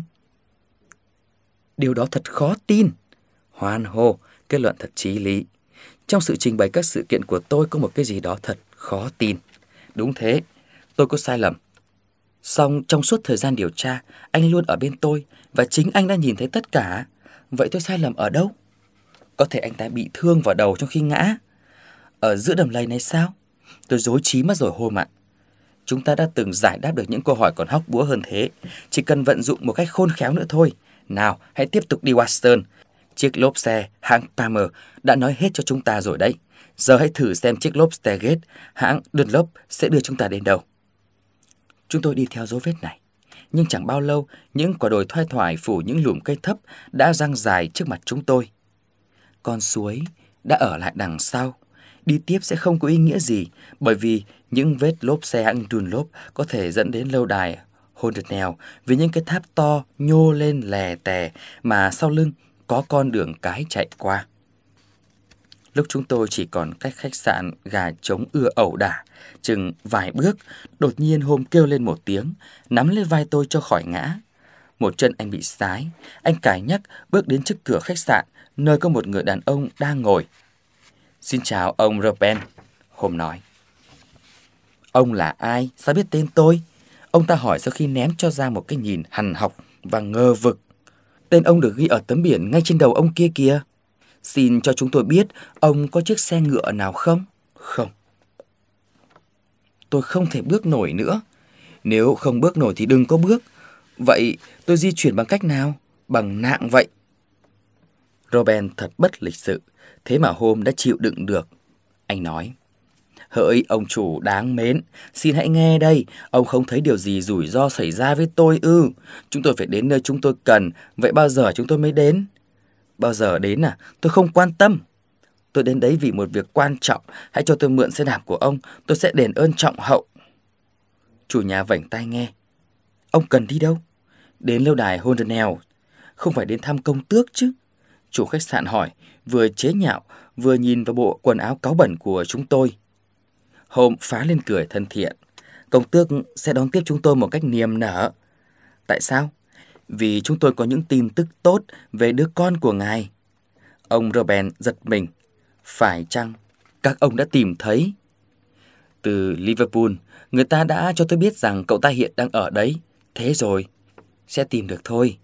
điều đó thật khó tin. Hoan hô, kết luận thật chí lý. Trong sự trình bày các sự kiện của tôi có một cái gì đó thật khó tin. Đúng thế, tôi có sai lầm. Song trong suốt thời gian điều tra, anh luôn ở bên tôi và chính anh đã nhìn thấy tất cả. Vậy tôi sai lầm ở đâu? Có thể anh ta bị thương vào đầu trong khi ngã. Ở giữa đầm lầy này sao? Tôi rối trí mất rồi Hôm ạ. Chúng ta đã từng giải đáp được những câu hỏi còn hóc búa hơn thế. Chỉ cần vận dụng một cách khôn khéo nữa thôi. Nào, hãy tiếp tục đi Watson. Chiếc lốp xe hãng Palmer đã nói hết cho chúng ta rồi đấy. Giờ hãy thử xem chiếc lốp Stargate hãng Dunlop sẽ đưa chúng ta đến đâu. Chúng tôi đi theo dấu vết này. Nhưng chẳng bao lâu, những quả đồi thoai thoải phủ những lùm cây thấp đã giăng dài trước mặt chúng tôi. Con suối đã ở lại đằng sau. Đi tiếp sẽ không có ý nghĩa gì, bởi vì những vết lốp xe hãng Dunlop có thể dẫn đến lâu đài Holdernel với những cái tháp to nhô lên lè tè mà sau lưng có con đường cái chạy qua. Lúc chúng tôi chỉ còn cách khách sạn gà trống ưa ẩu đả chừng vài bước, đột nhiên Hôm kêu lên một tiếng, nắm lấy vai tôi cho khỏi ngã. Một chân anh bị sái. Anh cài nhắc bước đến trước cửa khách sạn, nơi có một người đàn ông đang ngồi. "Xin chào ông Robben," Holmes nói. "Ông là ai? Sao biết tên tôi?" Ông ta hỏi sau khi ném cho ra một cái nhìn hằn học và ngờ vực. "Tên ông được ghi ở tấm biển ngay trên đầu ông kia kìa. Xin cho chúng tôi biết ông có chiếc xe ngựa nào không?" "Không." "Tôi không thể bước nổi nữa." "Nếu không bước nổi thì đừng có bước." "Vậy tôi di chuyển bằng cách nào?" "Bằng nạng vậy." Robben thật bất lịch sự, thế mà Holmes đã chịu đựng được. Anh nói: "Hỡi ông chủ đáng mến, xin hãy nghe đây, ông không thấy điều gì rủi ro xảy ra với tôi ư? Chúng tôi phải đến nơi chúng tôi cần, vậy bao giờ chúng tôi mới đến?" "Bao giờ đến à? Tôi không quan tâm. Tôi đến đấy vì một việc quan trọng, hãy cho tôi mượn xe đạp của ông, tôi sẽ đền ơn trọng hậu." Chủ nhà vảnh tai nghe. "Ông cần đi đâu?" "Đến lâu đài Hondenel." "Không phải đến thăm công tước chứ?" Chủ khách sạn hỏi, vừa chế nhạo, vừa nhìn vào bộ quần áo cáu bẩn của chúng tôi. Holmes phá lên cười thân thiện. "Công tước sẽ đón tiếp chúng tôi một cách niềm nở." "Tại sao?" "Vì chúng tôi có những tin tức tốt về đứa con của ngài." Ông Robben giật mình. "Phải chăng các ông đã tìm thấy?" "Từ Liverpool, người ta đã cho tôi biết rằng cậu ta hiện đang ở đấy." "Thế rồi, sẽ tìm được thôi."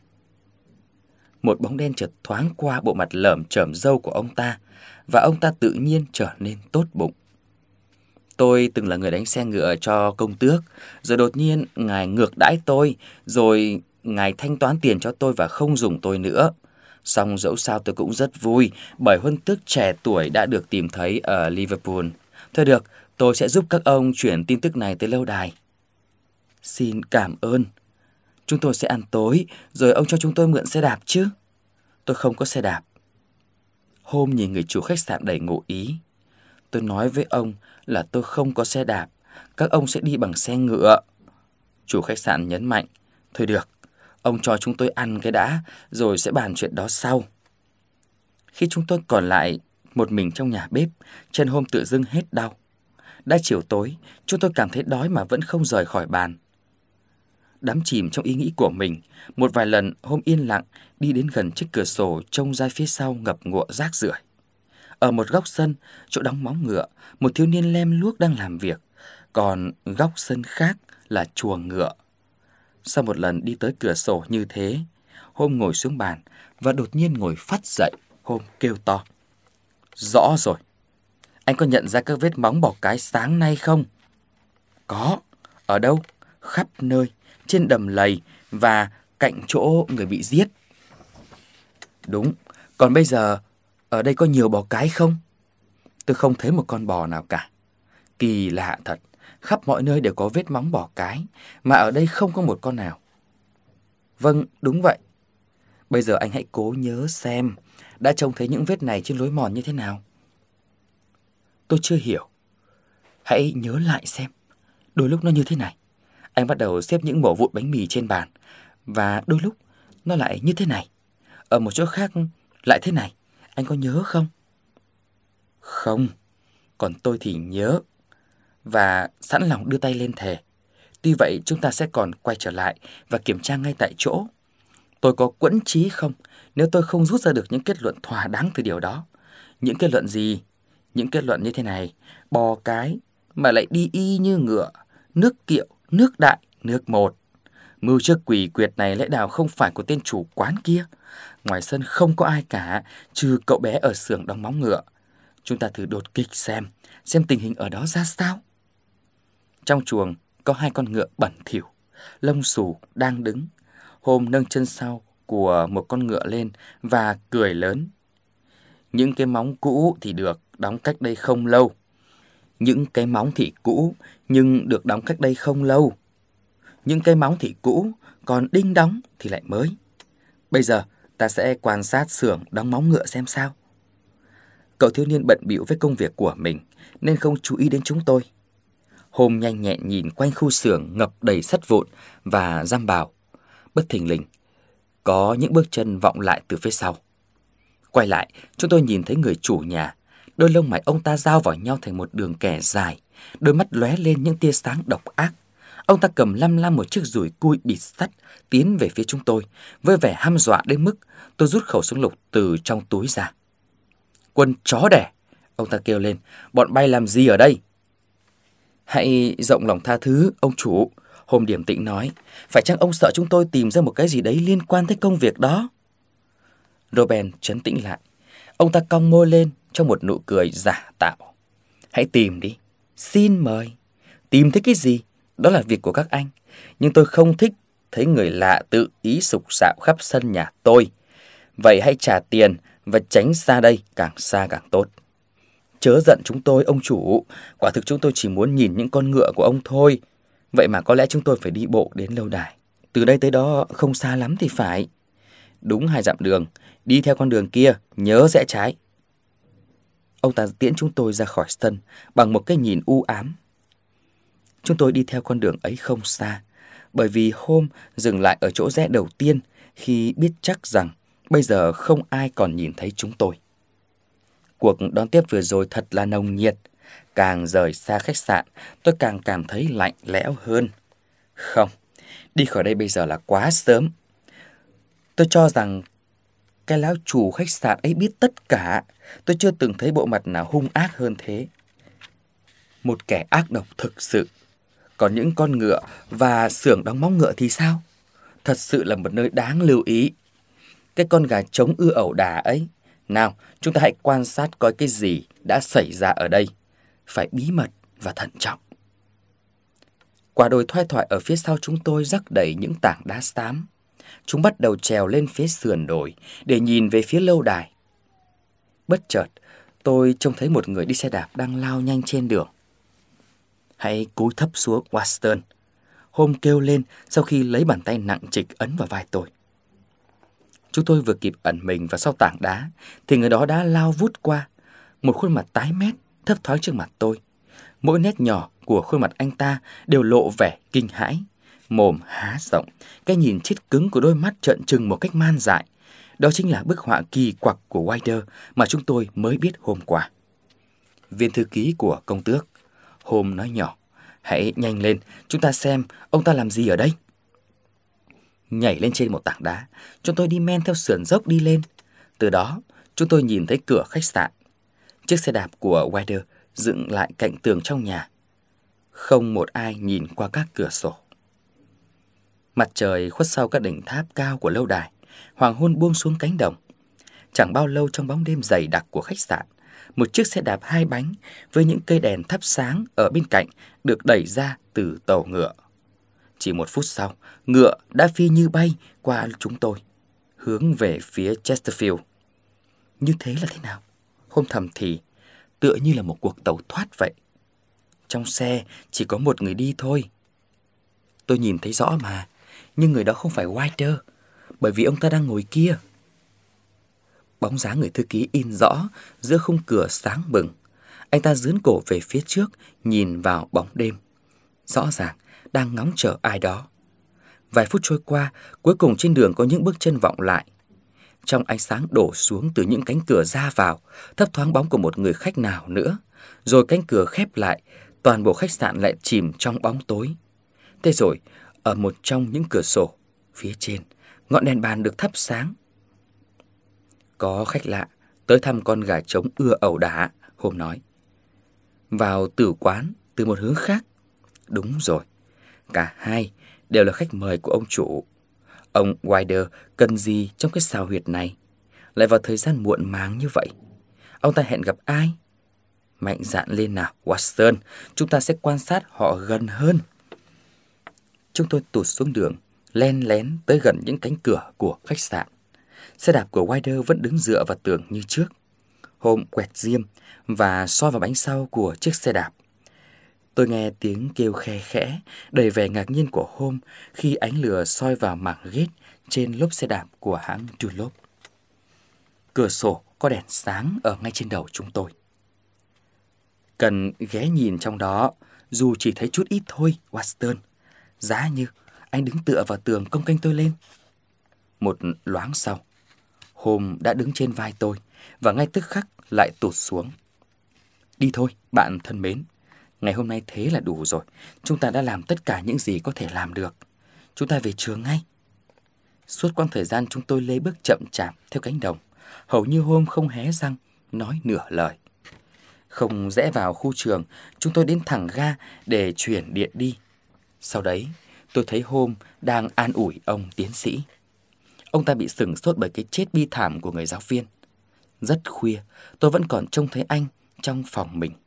Một bóng đen chợt thoáng qua bộ mặt lởm chởm râu của ông ta, và ông ta tự nhiên trở nên tốt bụng. "Tôi từng là người đánh xe ngựa cho công tước, rồi đột nhiên ngài ngược đãi tôi, rồi ngài thanh toán tiền cho tôi và không dùng tôi nữa. Song dẫu sao tôi cũng rất vui, bởi huân tước trẻ tuổi đã được tìm thấy ở Liverpool. Thôi được, tôi sẽ giúp các ông chuyển tin tức này tới lâu đài." "Xin cảm ơn. Chúng tôi sẽ ăn tối, rồi ông cho chúng tôi mượn xe đạp chứ?" "Tôi không có xe đạp." Hôm nhìn người chủ khách sạn đầy ngụ ý. "Tôi nói với ông là tôi không có xe đạp, các ông sẽ đi bằng xe ngựa." Chủ khách sạn nhấn mạnh. "Thôi được, ông cho chúng tôi ăn cái đã, rồi sẽ bàn chuyện đó sau." Khi chúng tôi còn lại một mình trong nhà bếp, chân Hôm tự dưng hết đau. Đã chiều tối, chúng tôi cảm thấy đói mà vẫn không rời khỏi bàn. Đắm chìm trong ý nghĩ của mình, một vài lần Hôm yên lặng đi đến gần chiếc cửa sổ trông ra phía sau ngập ngụa rác rưởi. Ở một góc sân, chỗ đóng móng ngựa, một thiếu niên lem luốc đang làm việc, còn góc sân khác là chuồng ngựa. Sau một lần đi tới cửa sổ như thế, Hôm ngồi xuống bàn và đột nhiên ngồi phắt dậy. Hôm kêu to. "Rõ rồi. Anh có nhận ra các vết móng bò cái sáng nay không?" "Có." "Ở đâu?" "Khắp nơi, trên đầm lầy và cạnh chỗ người bị giết." "Đúng. Còn bây giờ, ở đây có nhiều bò cái không?" "Tôi không thấy một con bò nào cả." "Kỳ lạ thật, khắp mọi nơi đều có vết móng bò cái, mà ở đây không có một con nào." "Vâng, đúng vậy. Bây giờ anh hãy cố nhớ xem đã trông thấy những vết này trên lối mòn như thế nào." "Tôi chưa hiểu." "Hãy nhớ lại xem. Đôi lúc nó như thế này. Anh bắt đầu xếp những mẩu vụn bánh mì trên bàn, và đôi lúc nó lại như thế này. Ở một chỗ khác lại thế này. Anh có nhớ không?" "Không, còn tôi thì nhớ." Và sẵn lòng đưa tay lên thề. "Tuy vậy chúng ta sẽ còn quay trở lại và kiểm tra ngay tại chỗ. Tôi có quẫn trí không nếu tôi không rút ra được những kết luận thỏa đáng từ điều đó?" "Những kết luận gì?" "Những kết luận như thế này. Bò cái mà lại đi y như ngựa. Nước kiệu, nước đại, nước một. Mưu trước quỷ quyệt này lẽ nào không phải của tên chủ quán kia. Ngoài sân không có ai cả, trừ cậu bé ở xưởng đóng móng ngựa. Chúng ta thử đột kích xem tình hình ở đó ra sao." Trong chuồng có 2 con ngựa bẩn thỉu, lông xù đang đứng. Hôm nâng chân sau của một con ngựa lên và cười lớn. "Những cái móng cũ thì được đóng cách đây không lâu." "Những cái móng thì cũ nhưng được đóng cách đây không lâu." "Những cái móng thì cũ, còn đinh đóng thì lại mới." "Bây giờ ta sẽ quan sát xưởng đóng móng ngựa xem sao." Cậu thiếu niên bận bịu với công việc của mình nên không chú ý đến chúng tôi. Hôm nhanh nhẹn nhìn quanh khu xưởng ngập đầy sắt vụn và giam bào. Bất thình lình, có những bước chân vọng lại từ phía sau. Quay lại, chúng tôi nhìn thấy người chủ nhà. Đôi lông mày ông ta giao vào nhau thành một đường kẻ dài, đôi mắt lóe lên những tia sáng độc ác. Ông ta cầm lăm lăm một chiếc dùi cui bịt sắt tiến về phía chúng tôi, với vẻ hăm dọa đến mức tôi rút khẩu súng lục từ trong túi ra. Quân chó đẻ! Ông ta kêu lên, bọn bay làm gì ở đây? Hãy rộng lòng tha thứ, ông chủ, Hôm điềm tĩnh nói. Phải chăng ông sợ chúng tôi tìm ra một cái gì đấy liên quan tới công việc đó? Robert trấn tĩnh lại. Ông ta cong môi lên trong một nụ cười giả tạo. Hãy tìm đi, xin mời. Tìm thấy cái gì? Đó là việc của các anh. Nhưng tôi không thích thấy người lạ tự ý sục sạo khắp sân nhà tôi. Vậy hãy trả tiền và tránh xa đây, càng xa càng tốt. Chớ giận chúng tôi, ông chủ. Quả thực chúng tôi chỉ muốn nhìn những con ngựa của ông thôi. Vậy mà có lẽ chúng tôi phải đi bộ đến lâu đài. Từ đây tới đó không xa lắm thì phải. Đúng 2 dặm đường. Đi theo con đường kia, nhớ rẽ trái. Ông ta tiễn chúng tôi ra khỏi sân bằng một cái nhìn u ám. Chúng tôi đi theo con đường ấy không xa, bởi vì Hôm dừng lại ở chỗ rẽ đầu tiên khi biết chắc rằng bây giờ không ai còn nhìn thấy chúng tôi. Cuộc đón tiếp vừa rồi thật là nồng nhiệt. Càng rời xa khách sạn, tôi càng cảm thấy lạnh lẽo hơn. Không, đi khỏi đây bây giờ là quá sớm. Tôi cho rằng cái lão chủ khách sạn ấy biết tất cả. Tôi chưa từng thấy bộ mặt nào hung ác hơn thế. Một kẻ ác độc thực sự. Còn những con ngựa và xưởng đóng móng ngựa thì sao? Thật sự là một nơi đáng lưu ý. Cái con gà trống ưa ẩu đả ấy. Nào, chúng ta hãy quan sát coi cái gì đã xảy ra ở đây. Phải bí mật và thận trọng. Quả đồi thoai thoải ở phía sau chúng tôi rắc đầy những tảng đá xám. Chúng bắt đầu trèo lên phía sườn đồi để nhìn về phía lâu đài. Bất chợt, tôi trông thấy một người đi xe đạp đang lao nhanh trên đường. Hãy cúi thấp xuống, Watson. Hôm kêu lên sau khi lấy bàn tay nặng trịch ấn vào vai tôi. Chúng tôi vừa kịp ẩn mình vào sau tảng đá thì người đó đã lao vút qua. Một khuôn mặt tái mét thấp thoáng trước mặt tôi. Mỗi nét nhỏ của khuôn mặt anh ta đều lộ vẻ kinh hãi. Mồm há rộng, cái nhìn chết cứng của đôi mắt trợn trừng một cách man dại. Đó chính là bức họa kỳ quặc của Wider mà chúng tôi mới biết hôm qua. Viên thư ký của công tước. Hôm nói nhỏ, hãy nhanh lên, chúng ta xem ông ta làm gì ở đây. Nhảy lên trên một tảng đá, chúng tôi đi men theo sườn dốc đi lên. Từ đó, chúng tôi nhìn thấy cửa khách sạn. Chiếc xe đạp của Wider dựng lại cạnh tường trong nhà. Không một ai nhìn qua các cửa sổ. Mặt trời khuất sau các đỉnh tháp cao của lâu đài, hoàng hôn buông xuống cánh đồng. Chẳng bao lâu trong bóng đêm dày đặc của khách sạn, một chiếc xe đạp 2 bánh với những cây đèn thắp sáng ở bên cạnh được đẩy ra từ tàu ngựa. Chỉ 1 phút sau, ngựa đã phi như bay qua chúng tôi, hướng về phía Chesterfield. Như thế là thế nào? Hôm thầm thì, tựa như là một cuộc tàu thoát vậy. Trong xe chỉ có một người đi thôi. Tôi nhìn thấy rõ mà, nhưng người đó không phải Wider, bởi vì ông ta đang ngồi kia. Bóng dáng người thư ký in rõ giữa khung cửa sáng bừng. Anh ta dướn cổ về phía trước, nhìn vào bóng đêm. Rõ ràng đang ngóng chờ ai đó. Vài phút trôi qua, cuối cùng trên đường có những bước chân vọng lại. Trong ánh sáng đổ xuống từ những cánh cửa ra vào, thấp thoáng bóng của một người khách nào nữa. Rồi cánh cửa khép lại, toàn bộ khách sạn lại chìm trong bóng tối. Thế rồi, ở một trong những cửa sổ, phía trên, ngọn đèn bàn được thắp sáng. Có khách lạ tới thăm con gà trống ưa ẩu đả, Hôm nói. Vào tử quán từ một hướng khác. Đúng rồi, cả hai đều là khách mời của ông chủ. Ông Wider cần gì trong cái xào huyệt này, lại vào thời gian muộn màng như vậy? Ông ta hẹn gặp ai? Mạnh dạn lên nào, Watson, chúng ta sẽ quan sát họ gần hơn. Chúng tôi tụt xuống đường, len lén tới gần những cánh cửa của khách sạn. Xe đạp của Wider vẫn đứng dựa vào tường như trước. Hôm quẹt diêm và soi vào bánh sau của chiếc xe đạp. Tôi nghe tiếng kêu khe khẽ, đầy vẻ ngạc nhiên của Hôm khi ánh lửa soi vào mảng ghét trên lốp xe đạp của hãng Dunlop. Cửa sổ có đèn sáng ở ngay trên đầu chúng tôi. Cần ghé nhìn trong đó, dù chỉ thấy chút ít thôi, Watson. Giá như anh đứng tựa vào tường cong kênh tôi lên. Một loáng sau, Hôm đã đứng trên vai tôi và ngay tức khắc lại tụt xuống. Đi thôi, bạn thân mến. Ngày hôm nay thế là đủ rồi. Chúng ta đã làm tất cả những gì có thể làm được. Chúng ta về trường ngay. Suốt quãng thời gian chúng tôi lê bước chậm chạp theo cánh đồng. Hầu như Hôm không hé răng, nói nửa lời. Không rẽ vào khu trường, chúng tôi đến thẳng ga để chuyển điện đi. Sau đấy, tôi thấy Hôm đang an ủi ông tiến sĩ. Ông ta bị sửng sốt bởi cái chết bi thảm của người giáo viên. Rất khuya, tôi vẫn còn trông thấy anh trong phòng mình.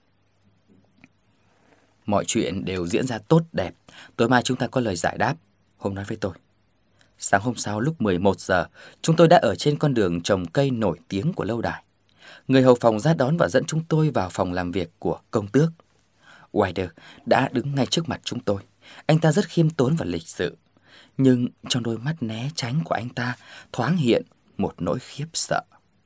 Mọi chuyện đều diễn ra tốt đẹp. Tối mai chúng ta có lời giải đáp, Hôm nói với tôi. Sáng hôm sau lúc 11 giờ, chúng tôi đã ở trên con đường trồng cây nổi tiếng của lâu đài. Người hầu phòng ra đón và dẫn chúng tôi vào phòng làm việc của công tước. Wilder đã đứng ngay trước mặt chúng tôi. Anh ta rất khiêm tốn và lịch sự. Nhưng trong đôi mắt né tránh của anh ta thoáng hiện một nỗi khiếp sợ.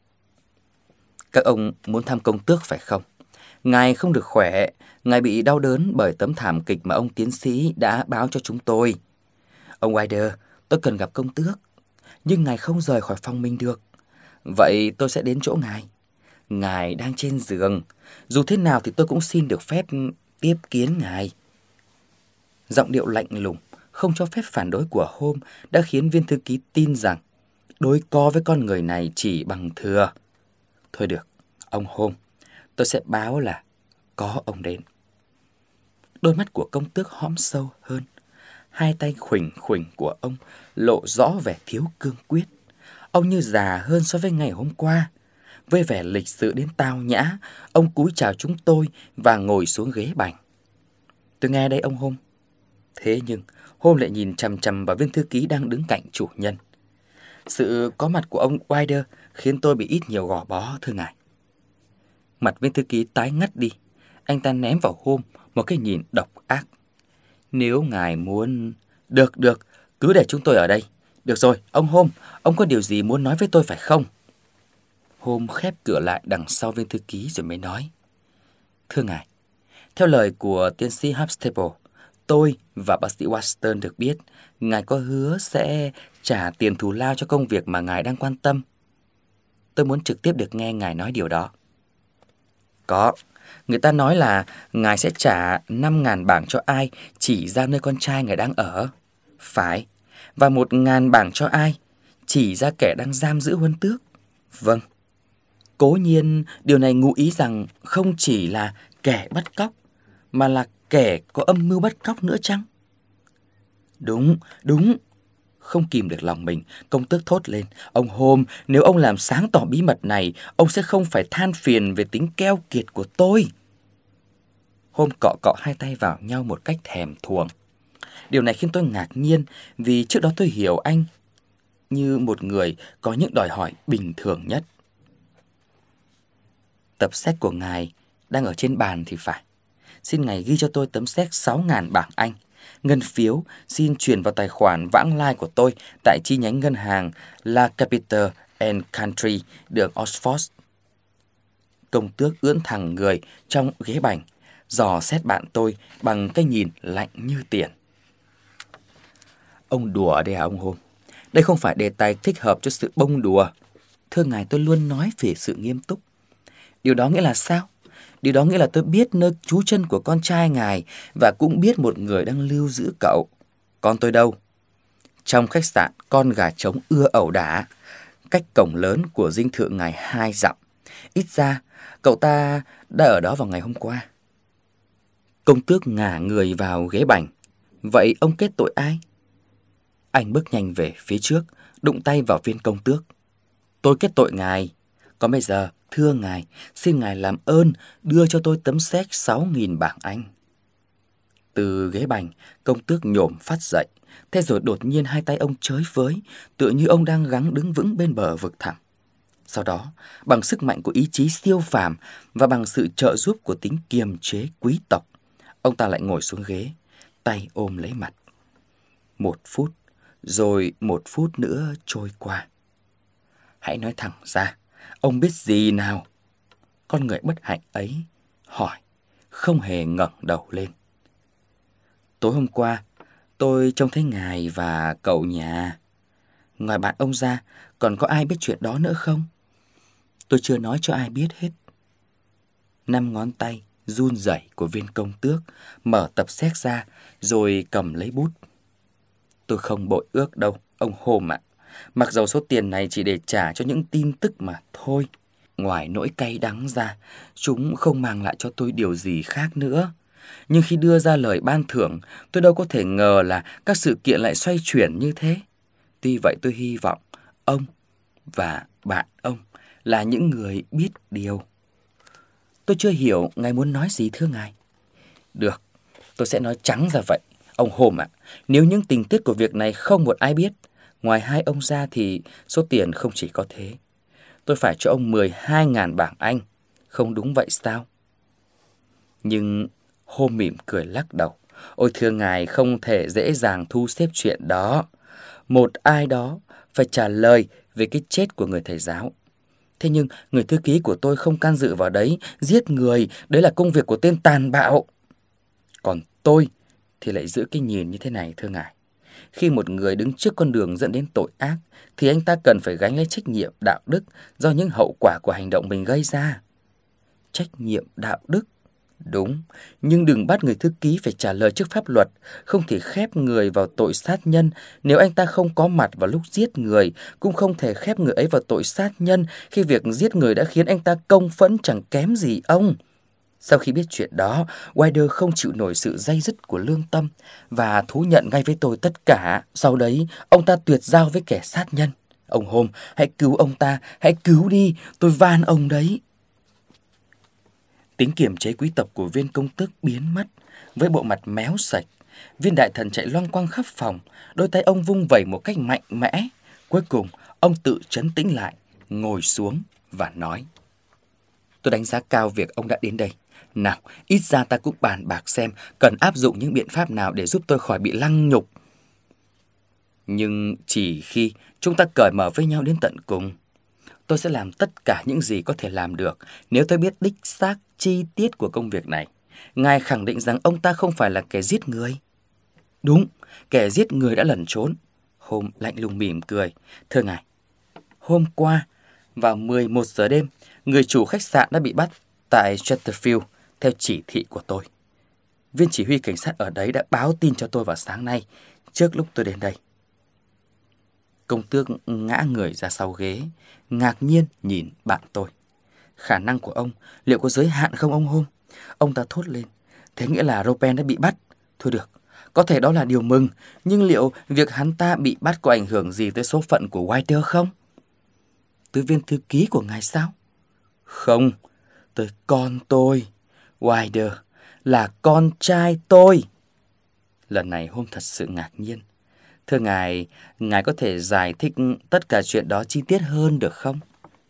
Các ông muốn thăm công tước phải không? Ngài không được khỏe, ngài bị đau đớn bởi tấm thảm kịch mà ông tiến sĩ đã báo cho chúng tôi. Ông Wilder, tôi cần gặp công tước, nhưng ngài không rời khỏi phòng mình được. Vậy tôi sẽ đến chỗ ngài. Ngài đang trên giường. Dù thế nào thì tôi cũng xin được phép tiếp kiến ngài. Giọng điệu lạnh lùng, không cho phép phản đối của Hôm đã khiến viên thư ký tin rằng đối co với con người này chỉ bằng thừa. Thôi được, ông Hôm, tôi sẽ báo là có ông đến. Đôi mắt của công tước hõm sâu hơn. Hai tay khuỷu khuỷu của ông lộ rõ vẻ thiếu cương quyết. Ông như già hơn so với ngày hôm qua. Với vẻ lịch sự đến tao nhã, ông cúi chào chúng tôi và ngồi xuống ghế bành. Tôi nghe đây ông Hôm. Thế nhưng Hôm lại nhìn chằm chằm vào viên thư ký đang đứng cạnh chủ nhân. Sự có mặt của ông Wilder khiến tôi bị ít nhiều gò bó, thưa ngài. Mặt viên thư ký tái ngắt đi. Anh ta ném vào Hôm một cái nhìn độc ác. Nếu ngài muốn... Được, cứ để chúng tôi ở đây. Được rồi, ông Hôm, ông có điều gì muốn nói với tôi phải không? Hôm khép cửa lại đằng sau viên thư ký rồi mới nói. Thưa ngài, theo lời của tiến sĩ Huxtable, tôi và bác sĩ Watson được biết ngài có hứa sẽ trả tiền thù lao cho công việc mà ngài đang quan tâm. Tôi muốn trực tiếp được nghe ngài nói điều đó. Có, người ta nói là ngài sẽ trả 5.000 bảng cho ai chỉ ra nơi con trai ngài đang ở. Phải, và 1.000 bảng cho ai chỉ ra kẻ đang giam giữ huân tước. Vâng. Cố nhiên điều này ngụ ý rằng không chỉ là kẻ bắt cóc, mà là kẻ có âm mưu bắt cóc nữa chăng? Đúng. Không kìm được lòng mình, công tước thốt lên. Ông Hôm, nếu ông làm sáng tỏ bí mật này, ông sẽ không phải than phiền về tính keo kiệt của tôi. Hôm cọ cọ hai tay vào nhau một cách thèm thuồng. Điều này khiến tôi ngạc nhiên, vì trước đó tôi hiểu anh như một người có những đòi hỏi bình thường nhất. Tập séc của ngài đang ở trên bàn thì phải. Xin ngài ghi cho tôi tấm séc 6.000 bảng Anh. Ngân phiếu xin chuyển vào tài khoản vãng lai của tôi tại chi nhánh ngân hàng La Capital and Country, đường Oxford. Công tước ưỡn thẳng người trong ghế bành, dò xét bạn tôi bằng cái nhìn lạnh như tiền. Ông đùa ở đây hả ông Hôm? Đây không phải đề tài thích hợp cho sự bông đùa. Thưa ngài, tôi luôn nói về sự nghiêm túc. Điều đó nghĩa là sao? Điều đó nghĩa là tôi biết nơi trú chân của con trai ngài và cũng biết một người đang lưu giữ cậu. Còn tôi đâu? Trong khách sạn con gà trống ưa ẩu đả, cách cổng lớn của dinh thự ngài 2 dặm. Ít ra, cậu ta đã ở đó vào ngày hôm qua. Công tước ngả người vào ghế bành. Vậy ông kết tội ai? Anh bước nhanh về phía trước, đụng tay vào viên công tước. Tôi kết tội ngài. Còn bây giờ, thưa ngài, xin ngài làm ơn đưa cho tôi tấm séc 6.000 bảng Anh. Từ ghế bành, công tước nhổm phát dậy. Thế rồi đột nhiên hai tay ông chới với, tựa như ông đang gắng đứng vững bên bờ vực thẳm. Sau đó, bằng sức mạnh của ý chí siêu phàm và bằng sự trợ giúp của tính kiềm chế quý tộc, ông ta lại ngồi xuống ghế, tay ôm lấy mặt. 1 phút, rồi 1 phút nữa trôi qua. Hãy nói thẳng ra, ông biết gì nào? Con người bất hạnh ấy hỏi, không hề ngẩng đầu lên. Tối hôm qua, tôi trông thấy ngài và cậu nhà. Ngoài bạn ông ra, còn có ai biết chuyện đó nữa không? Tôi chưa nói cho ai biết hết. 5 ngón tay run rẩy của viên công tước, mở tập séc ra rồi cầm lấy bút. Tôi không bội ước đâu, ông Holmes ạ. Mặc dầu số tiền này chỉ để trả cho những tin tức mà thôi. Ngoài nỗi cay đắng ra, chúng không mang lại cho tôi điều gì khác nữa. Nhưng khi đưa ra lời ban thưởng, tôi đâu có thể ngờ là các sự kiện lại xoay chuyển như thế. Tuy vậy tôi hy vọng ông và bạn ông là những người biết điều. Tôi chưa hiểu ngài muốn nói gì thưa ngài. Được, tôi sẽ nói trắng ra vậy. Ông Holmes ạ, nếu những tình tiết của việc này không một ai biết, ngoài hai ông ra thì số tiền không chỉ có thế. Tôi phải cho ông 12.000 bảng Anh. Không đúng vậy sao? Nhưng Holmes mỉm cười lắc đầu. Ôi thưa ngài, không thể dễ dàng thu xếp chuyện đó. Một ai đó phải trả lời về cái chết của người thầy giáo. Thế nhưng người thư ký của tôi không can dự vào đấy. Giết người, đấy là công việc của tên tàn bạo. Còn tôi thì lại giữ cái nhìn như thế này thưa ngài. Khi một người đứng trước con đường dẫn đến tội ác thì anh ta cần phải gánh lấy trách nhiệm đạo đức do những hậu quả của hành động mình gây ra. Trách nhiệm đạo đức? Đúng, nhưng đừng bắt người thư ký phải trả lời trước pháp luật. Không thể khép người vào tội sát nhân nếu anh ta không có mặt vào lúc giết người. Cũng không thể khép người ấy vào tội sát nhân khi việc giết người đã khiến anh ta công phẫn chẳng kém gì ông. Sau khi biết chuyện đó, Wilder không chịu nổi sự day dứt của lương tâm và thú nhận ngay với tôi tất cả. Sau đấy, ông ta tuyệt giao với kẻ sát nhân. Ông Holmes, hãy cứu ông ta, hãy cứu đi, tôi van ông đấy. Tính kiềm chế quý tộc của viên công tước biến mất. Với bộ mặt méo sạch, viên đại thần chạy loanh quanh khắp phòng, đôi tay ông vung vẩy một cách mạnh mẽ. Cuối cùng, ông tự trấn tĩnh lại, ngồi xuống và nói: Tôi đánh giá cao việc ông đã đến đây. Nào, ít ra ta cũng bàn bạc xem cần áp dụng những biện pháp nào để giúp tôi khỏi bị lăng nhục. Nhưng chỉ khi chúng ta cởi mở với nhau đến tận cùng. Tôi sẽ làm tất cả những gì có thể làm được nếu tôi biết đích xác chi tiết của công việc này. Ngài khẳng định rằng ông ta không phải là kẻ giết người. Đúng, kẻ giết người đã lẩn trốn. Holmes lạnh lùng mỉm cười. Thưa ngài, hôm qua vào 11 giờ đêm, người chủ khách sạn đã bị bắt tại Chesterfield theo chỉ thị của tôi. Viên chỉ huy cảnh sát ở đấy đã báo tin cho tôi vào sáng nay, trước lúc tôi đến đây. Công tước ngã người ra sau ghế, ngạc nhiên nhìn bạn tôi. Khả năng của ông liệu có giới hạn không ông Holmes? Ông ta thốt lên. Thế nghĩa là Robin đã bị bắt. Thôi được, có thể đó là điều mừng, nhưng liệu việc hắn ta bị bắt có ảnh hưởng gì tới số phận của Wilder không? Tới viên thư ký của ngài sao? Không, tới con tôi. Wilder là con trai tôi. Lần này Holmes thật sự ngạc nhiên. Thưa ngài, ngài có thể giải thích tất cả chuyện đó chi tiết hơn được không?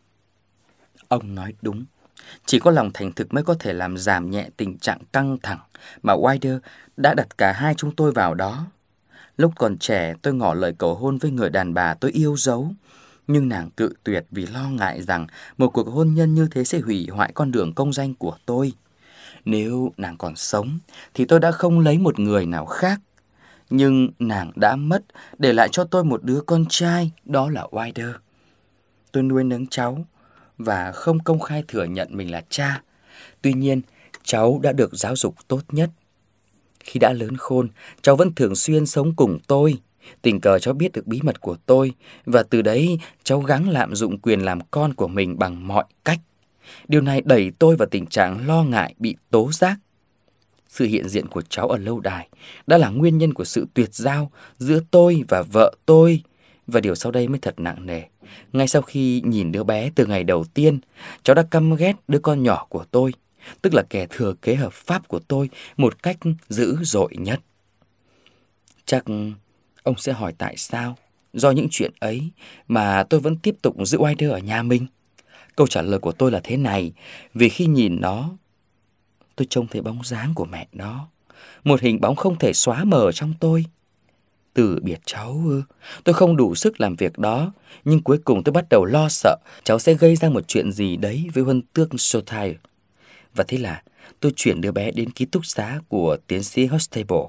Ông nói đúng. Chỉ có lòng thành thực mới có thể làm giảm nhẹ tình trạng căng thẳng mà Wilder đã đặt cả hai chúng tôi vào đó. Lúc còn trẻ tôi ngỏ lời cầu hôn với người đàn bà tôi yêu dấu. Nhưng nàng cự tuyệt vì lo ngại rằng một cuộc hôn nhân như thế sẽ hủy hoại con đường công danh của tôi. Nếu nàng còn sống thì tôi đã không lấy một người nào khác. Nhưng nàng đã mất, để lại cho tôi một đứa con trai, đó là Wilder. Tôi nuôi nấng cháu và không công khai thừa nhận mình là cha. Tuy nhiên, cháu đã được giáo dục tốt nhất. Khi đã lớn khôn, cháu vẫn thường xuyên sống cùng tôi. Tình cờ cháu biết được bí mật của tôi, và từ đấy cháu gắng lạm dụng quyền làm con của mình bằng mọi cách. Điều này đẩy tôi vào tình trạng lo ngại bị tố giác. Sự hiện diện của cháu ở lâu đài đã là nguyên nhân của sự tuyệt giao giữa tôi và vợ tôi. Và điều sau đây mới thật nặng nề. Ngay sau khi nhìn đứa bé từ ngày đầu tiên, cháu đã căm ghét đứa con nhỏ của tôi, tức là kẻ thừa kế hợp pháp của tôi, một cách dữ dội nhất. Chắc ông sẽ hỏi tại sao, do những chuyện ấy mà tôi vẫn tiếp tục giữ Wilder ở nhà mình. Câu trả lời của tôi là thế này: vì khi nhìn nó, tôi trông thấy bóng dáng của mẹ nó, một hình bóng không thể xóa mờ trong tôi. Từ biệt cháu ư? Tôi không đủ sức làm việc đó, nhưng cuối cùng tôi bắt đầu lo sợ cháu sẽ gây ra một chuyện gì đấy với huân tước Shropshire. Và thế là tôi chuyển đứa bé đến ký túc xá của tiến sĩ Huxtable.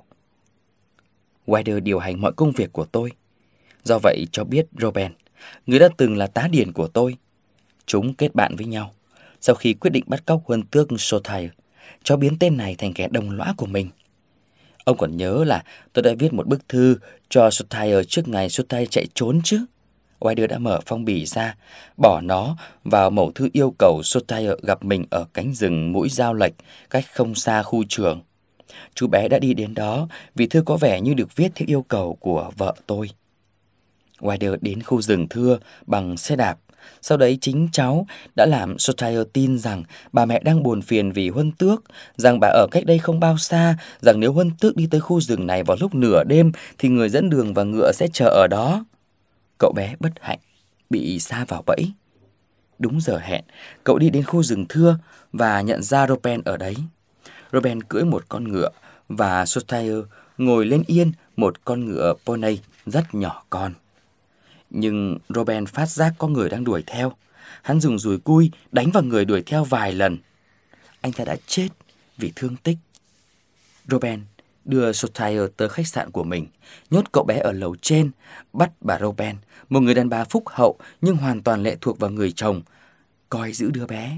Wilder điều hành mọi công việc của tôi. Do vậy cho biết Robin, người đã từng là tá điền của tôi. Chúng kết bạn với nhau. Sau khi quyết định bắt cóc huân tước Shropshire, cháu biến tên này thành kẻ đồng lõa của mình. Ông còn nhớ là tôi đã viết một bức thư cho Southayer trước ngày Southayer chạy trốn chứ? Wilder đã mở phong bì ra, bỏ nó vào mẩu thư yêu cầu Southayer gặp mình ở cánh rừng mũi Dao Lệch, cách không xa khu trường. Chú bé đã đi đến đó vì thư có vẻ như được viết theo yêu cầu của vợ tôi. Wilder đến khu rừng thưa bằng xe đạp. Sau đấy chính cháu đã làm Southayer tin rằng bà mẹ đang buồn phiền vì Huân Tước, rằng bà ở cách đây không bao xa, rằng nếu Huân Tước đi tới khu rừng này vào lúc nửa đêm thì người dẫn đường và ngựa sẽ chờ ở đó. Cậu bé bất hạnh bị sa vào bẫy. Đúng giờ hẹn, cậu đi đến khu rừng thưa và nhận ra Robin ở đấy. Robin cưỡi một con ngựa và Southayer ngồi lên yên một con ngựa pony rất nhỏ con. Nhưng Robin phát giác có người đang đuổi theo. Hắn dùng dùi cui đánh vào người đuổi theo vài lần. Anh ta đã chết vì thương tích. Robin đưa Southayer tới khách sạn của mình, nhốt cậu bé ở lầu trên, bắt bà Robin, một người đàn bà phúc hậu nhưng hoàn toàn lệ thuộc vào người chồng, coi giữ đứa bé.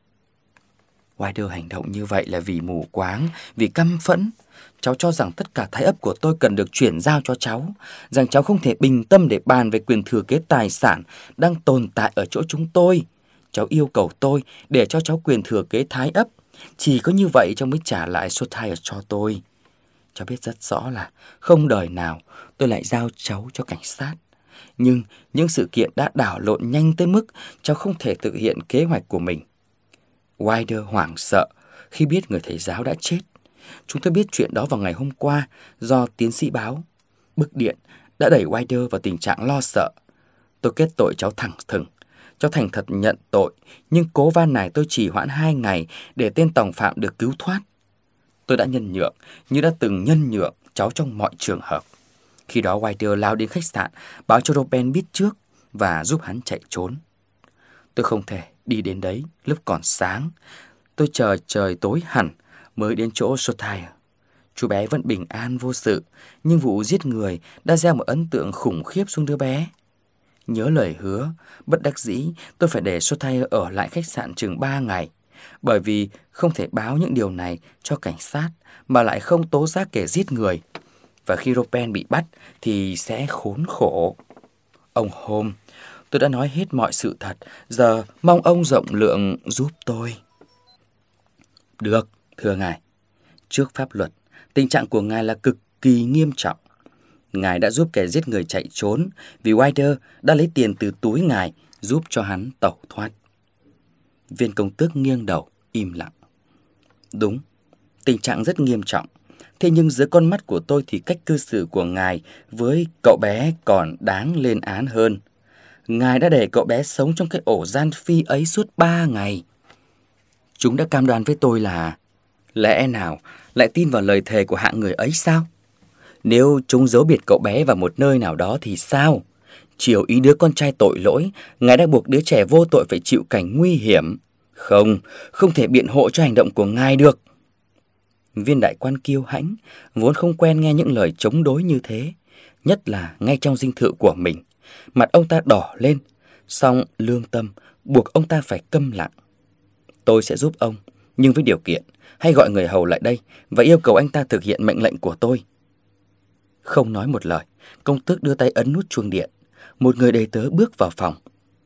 Wilder hành động như vậy là vì mù quáng, vì căm phẫn. Cháu cho rằng tất cả thái ấp của tôi cần được chuyển giao cho cháu, rằng cháu không thể bình tâm để bàn về quyền thừa kế tài sản đang tồn tại ở chỗ chúng tôi. Cháu yêu cầu tôi để cho cháu quyền thừa kế thái ấp. Chỉ có như vậy cháu mới trả lại Southayer cho tôi. Cháu biết rất rõ là không đời nào tôi lại giao cháu cho cảnh sát. Nhưng những sự kiện đã đảo lộn nhanh tới mức cháu không thể thực hiện kế hoạch của mình. Wilder hoảng sợ khi biết người thầy giáo đã chết. Chúng tôi biết chuyện đó vào ngày hôm qua do tiến sĩ báo. Bức điện đã đẩy Wilder vào tình trạng lo sợ. Tôi kết tội cháu thẳng thừng. Cháu thành thật nhận tội, nhưng cố van nài tôi trì hoãn 2 ngày để tên tòng phạm được cứu thoát. Tôi đã nhân nhượng như đã từng nhân nhượng cháu trong mọi trường hợp. Khi đó Wilder lao đến khách sạn, báo cho Robin biết trước và giúp hắn chạy trốn. Tôi không thể đi đến đấy lúc còn sáng. Tôi chờ trời tối hẳn mới đến chỗ Southayer. Chú bé vẫn bình an vô sự, nhưng vụ giết người đã gieo một ấn tượng khủng khiếp xuống đứa bé. Nhớ lời hứa, bất đắc dĩ tôi phải để Southayer ở lại khách sạn chừng 3 ngày, bởi vì không thể báo những điều này cho cảnh sát mà lại không tố giác kẻ giết người. Và khi Robin bị bắt thì sẽ khốn khổ. Ông Holmes, tôi đã nói hết mọi sự thật, giờ mong ông rộng lượng giúp tôi. Được, thưa ngài. Trước pháp luật, tình trạng của ngài là cực kỳ nghiêm trọng. Ngài đã giúp kẻ giết người chạy trốn vì Wilder đã lấy tiền từ túi ngài giúp cho hắn tẩu thoát. Viên công tước nghiêng đầu, im lặng. Đúng, tình trạng rất nghiêm trọng. Thế nhưng dưới con mắt của tôi thì cách cư xử của ngài với cậu bé còn đáng lên án hơn. Ngài đã để cậu bé sống trong cái ổ gian phi ấy suốt 3 ngày. Chúng đã cam đoan với tôi là lẽ nào lại tin vào lời thề của hạng người ấy sao? Nếu chúng giấu biệt cậu bé vào một nơi nào đó thì sao? Chiều ý đứa con trai tội lỗi, ngài đã buộc đứa trẻ vô tội phải chịu cảnh nguy hiểm. Không thể biện hộ cho hành động của ngài được. Viên đại quan kiêu hãnh, vốn không quen nghe những lời chống đối như thế, nhất là ngay trong dinh thự của mình. Mặt ông ta đỏ lên, song lương tâm buộc ông ta phải câm lặng. Tôi sẽ giúp ông, nhưng với điều kiện, hãy gọi người hầu lại đây và yêu cầu anh ta thực hiện mệnh lệnh của tôi. Không nói một lời, công tước đưa tay ấn nút chuông điện. Một người đầy tớ bước vào phòng.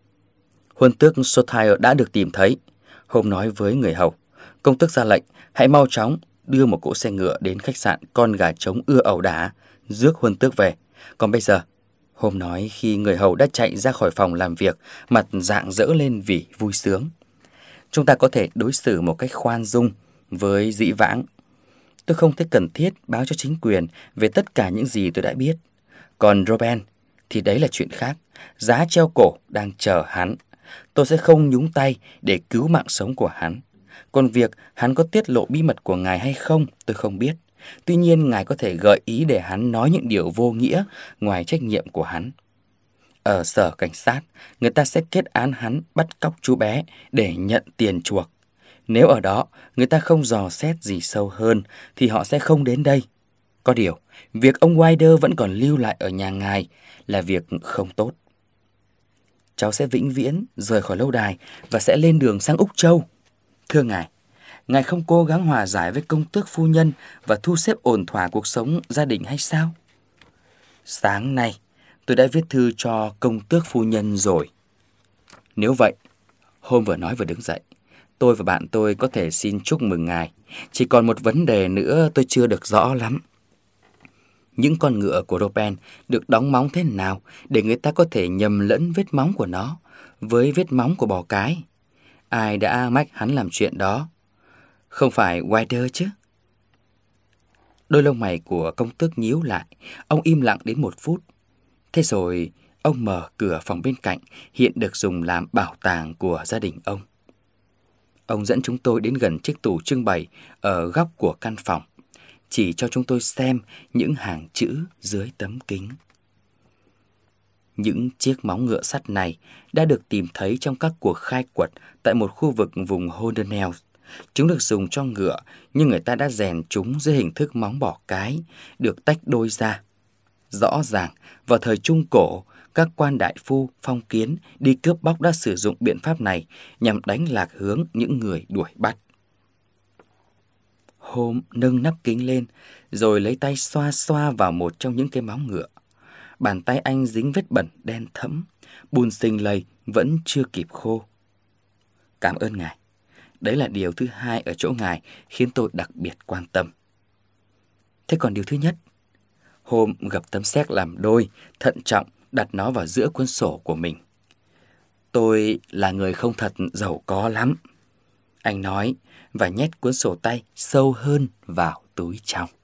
Huân tước Southayer đã được tìm thấy. Holmes nói với người hầu. Công tước ra lệnh, hãy mau chóng đưa một cỗ xe ngựa đến khách sạn Con Gà Trống ưa ẩu đả, rước Huân tước về. Còn bây giờ, Holmes nói khi người hầu đã chạy ra khỏi phòng làm việc, mặt rạng rỡ lên vì vui sướng. Chúng ta có thể đối xử một cách khoan dung với dĩ vãng. Tôi không thấy cần thiết báo cho chính quyền về tất cả những gì tôi đã biết. Còn Robin thì đấy là chuyện khác. Giá treo cổ đang chờ hắn. Tôi sẽ không nhúng tay để cứu mạng sống của hắn. Còn việc hắn có tiết lộ bí mật của ngài hay không, tôi không biết. Tuy nhiên, ngài có thể gợi ý để hắn nói những điều vô nghĩa ngoài trách nhiệm của hắn. Ở sở cảnh sát, người ta sẽ kết án hắn bắt cóc chú bé để nhận tiền chuộc. Nếu ở đó người ta không dò xét gì sâu hơn thì họ sẽ không đến đây. Có điều, việc ông Wilder vẫn còn lưu lại ở nhà ngài là việc không tốt. Cháu sẽ vĩnh viễn rời khỏi lâu đài và sẽ lên đường sang Úc Châu. Thưa ngài, Ngài không cố gắng hòa giải với công tước phu nhân và thu xếp ổn thỏa cuộc sống gia đình hay sao? Sáng nay, tôi đã viết thư cho công tước phu nhân rồi. Nếu vậy, Holmes vừa nói vừa đứng dậy. Tôi và bạn tôi có thể xin chúc mừng ngài. Chỉ còn một vấn đề nữa tôi chưa được rõ lắm. Những con ngựa của Robin được đóng móng thế nào để người ta có thể nhầm lẫn vết móng của nó với vết móng của bò cái? Ai đã mách hắn làm chuyện đó? Không phải Wilder chứ? Đôi lông mày của công tước nhíu lại. Ông im lặng đến 1 phút. Thế rồi ông mở cửa phòng bên cạnh, hiện được dùng làm bảo tàng của gia đình ông. Ông dẫn chúng tôi đến gần chiếc tủ trưng bày ở góc của căn phòng, chỉ cho chúng tôi xem những hàng chữ dưới tấm kính. Những chiếc móng ngựa sắt này đã được tìm thấy trong các cuộc khai quật tại một khu vực vùng Holderness. Chúng được dùng cho ngựa, nhưng người ta đã rèn chúng dưới hình thức móng bò cái, được tách đôi ra. Rõ ràng, vào thời Trung Cổ, các quan đại phu, phong kiến đi cướp bóc đã sử dụng biện pháp này nhằm đánh lạc hướng những người đuổi bắt. Holmes nâng nắp kính lên, rồi lấy tay xoa xoa vào một trong những cái móng ngựa. Bàn tay anh dính vết bẩn đen thẫm, bùn xình lầy vẫn chưa kịp khô. Cảm ơn ngài. Đấy là điều thứ hai ở chỗ ngài khiến tôi đặc biệt quan tâm. Thế còn điều thứ nhất? Holmes gập tấm séc làm đôi, thận trọng đặt nó vào giữa cuốn sổ của mình. Tôi là người không thật giàu có lắm, anh nói, và nhét cuốn sổ tay sâu hơn vào túi trong.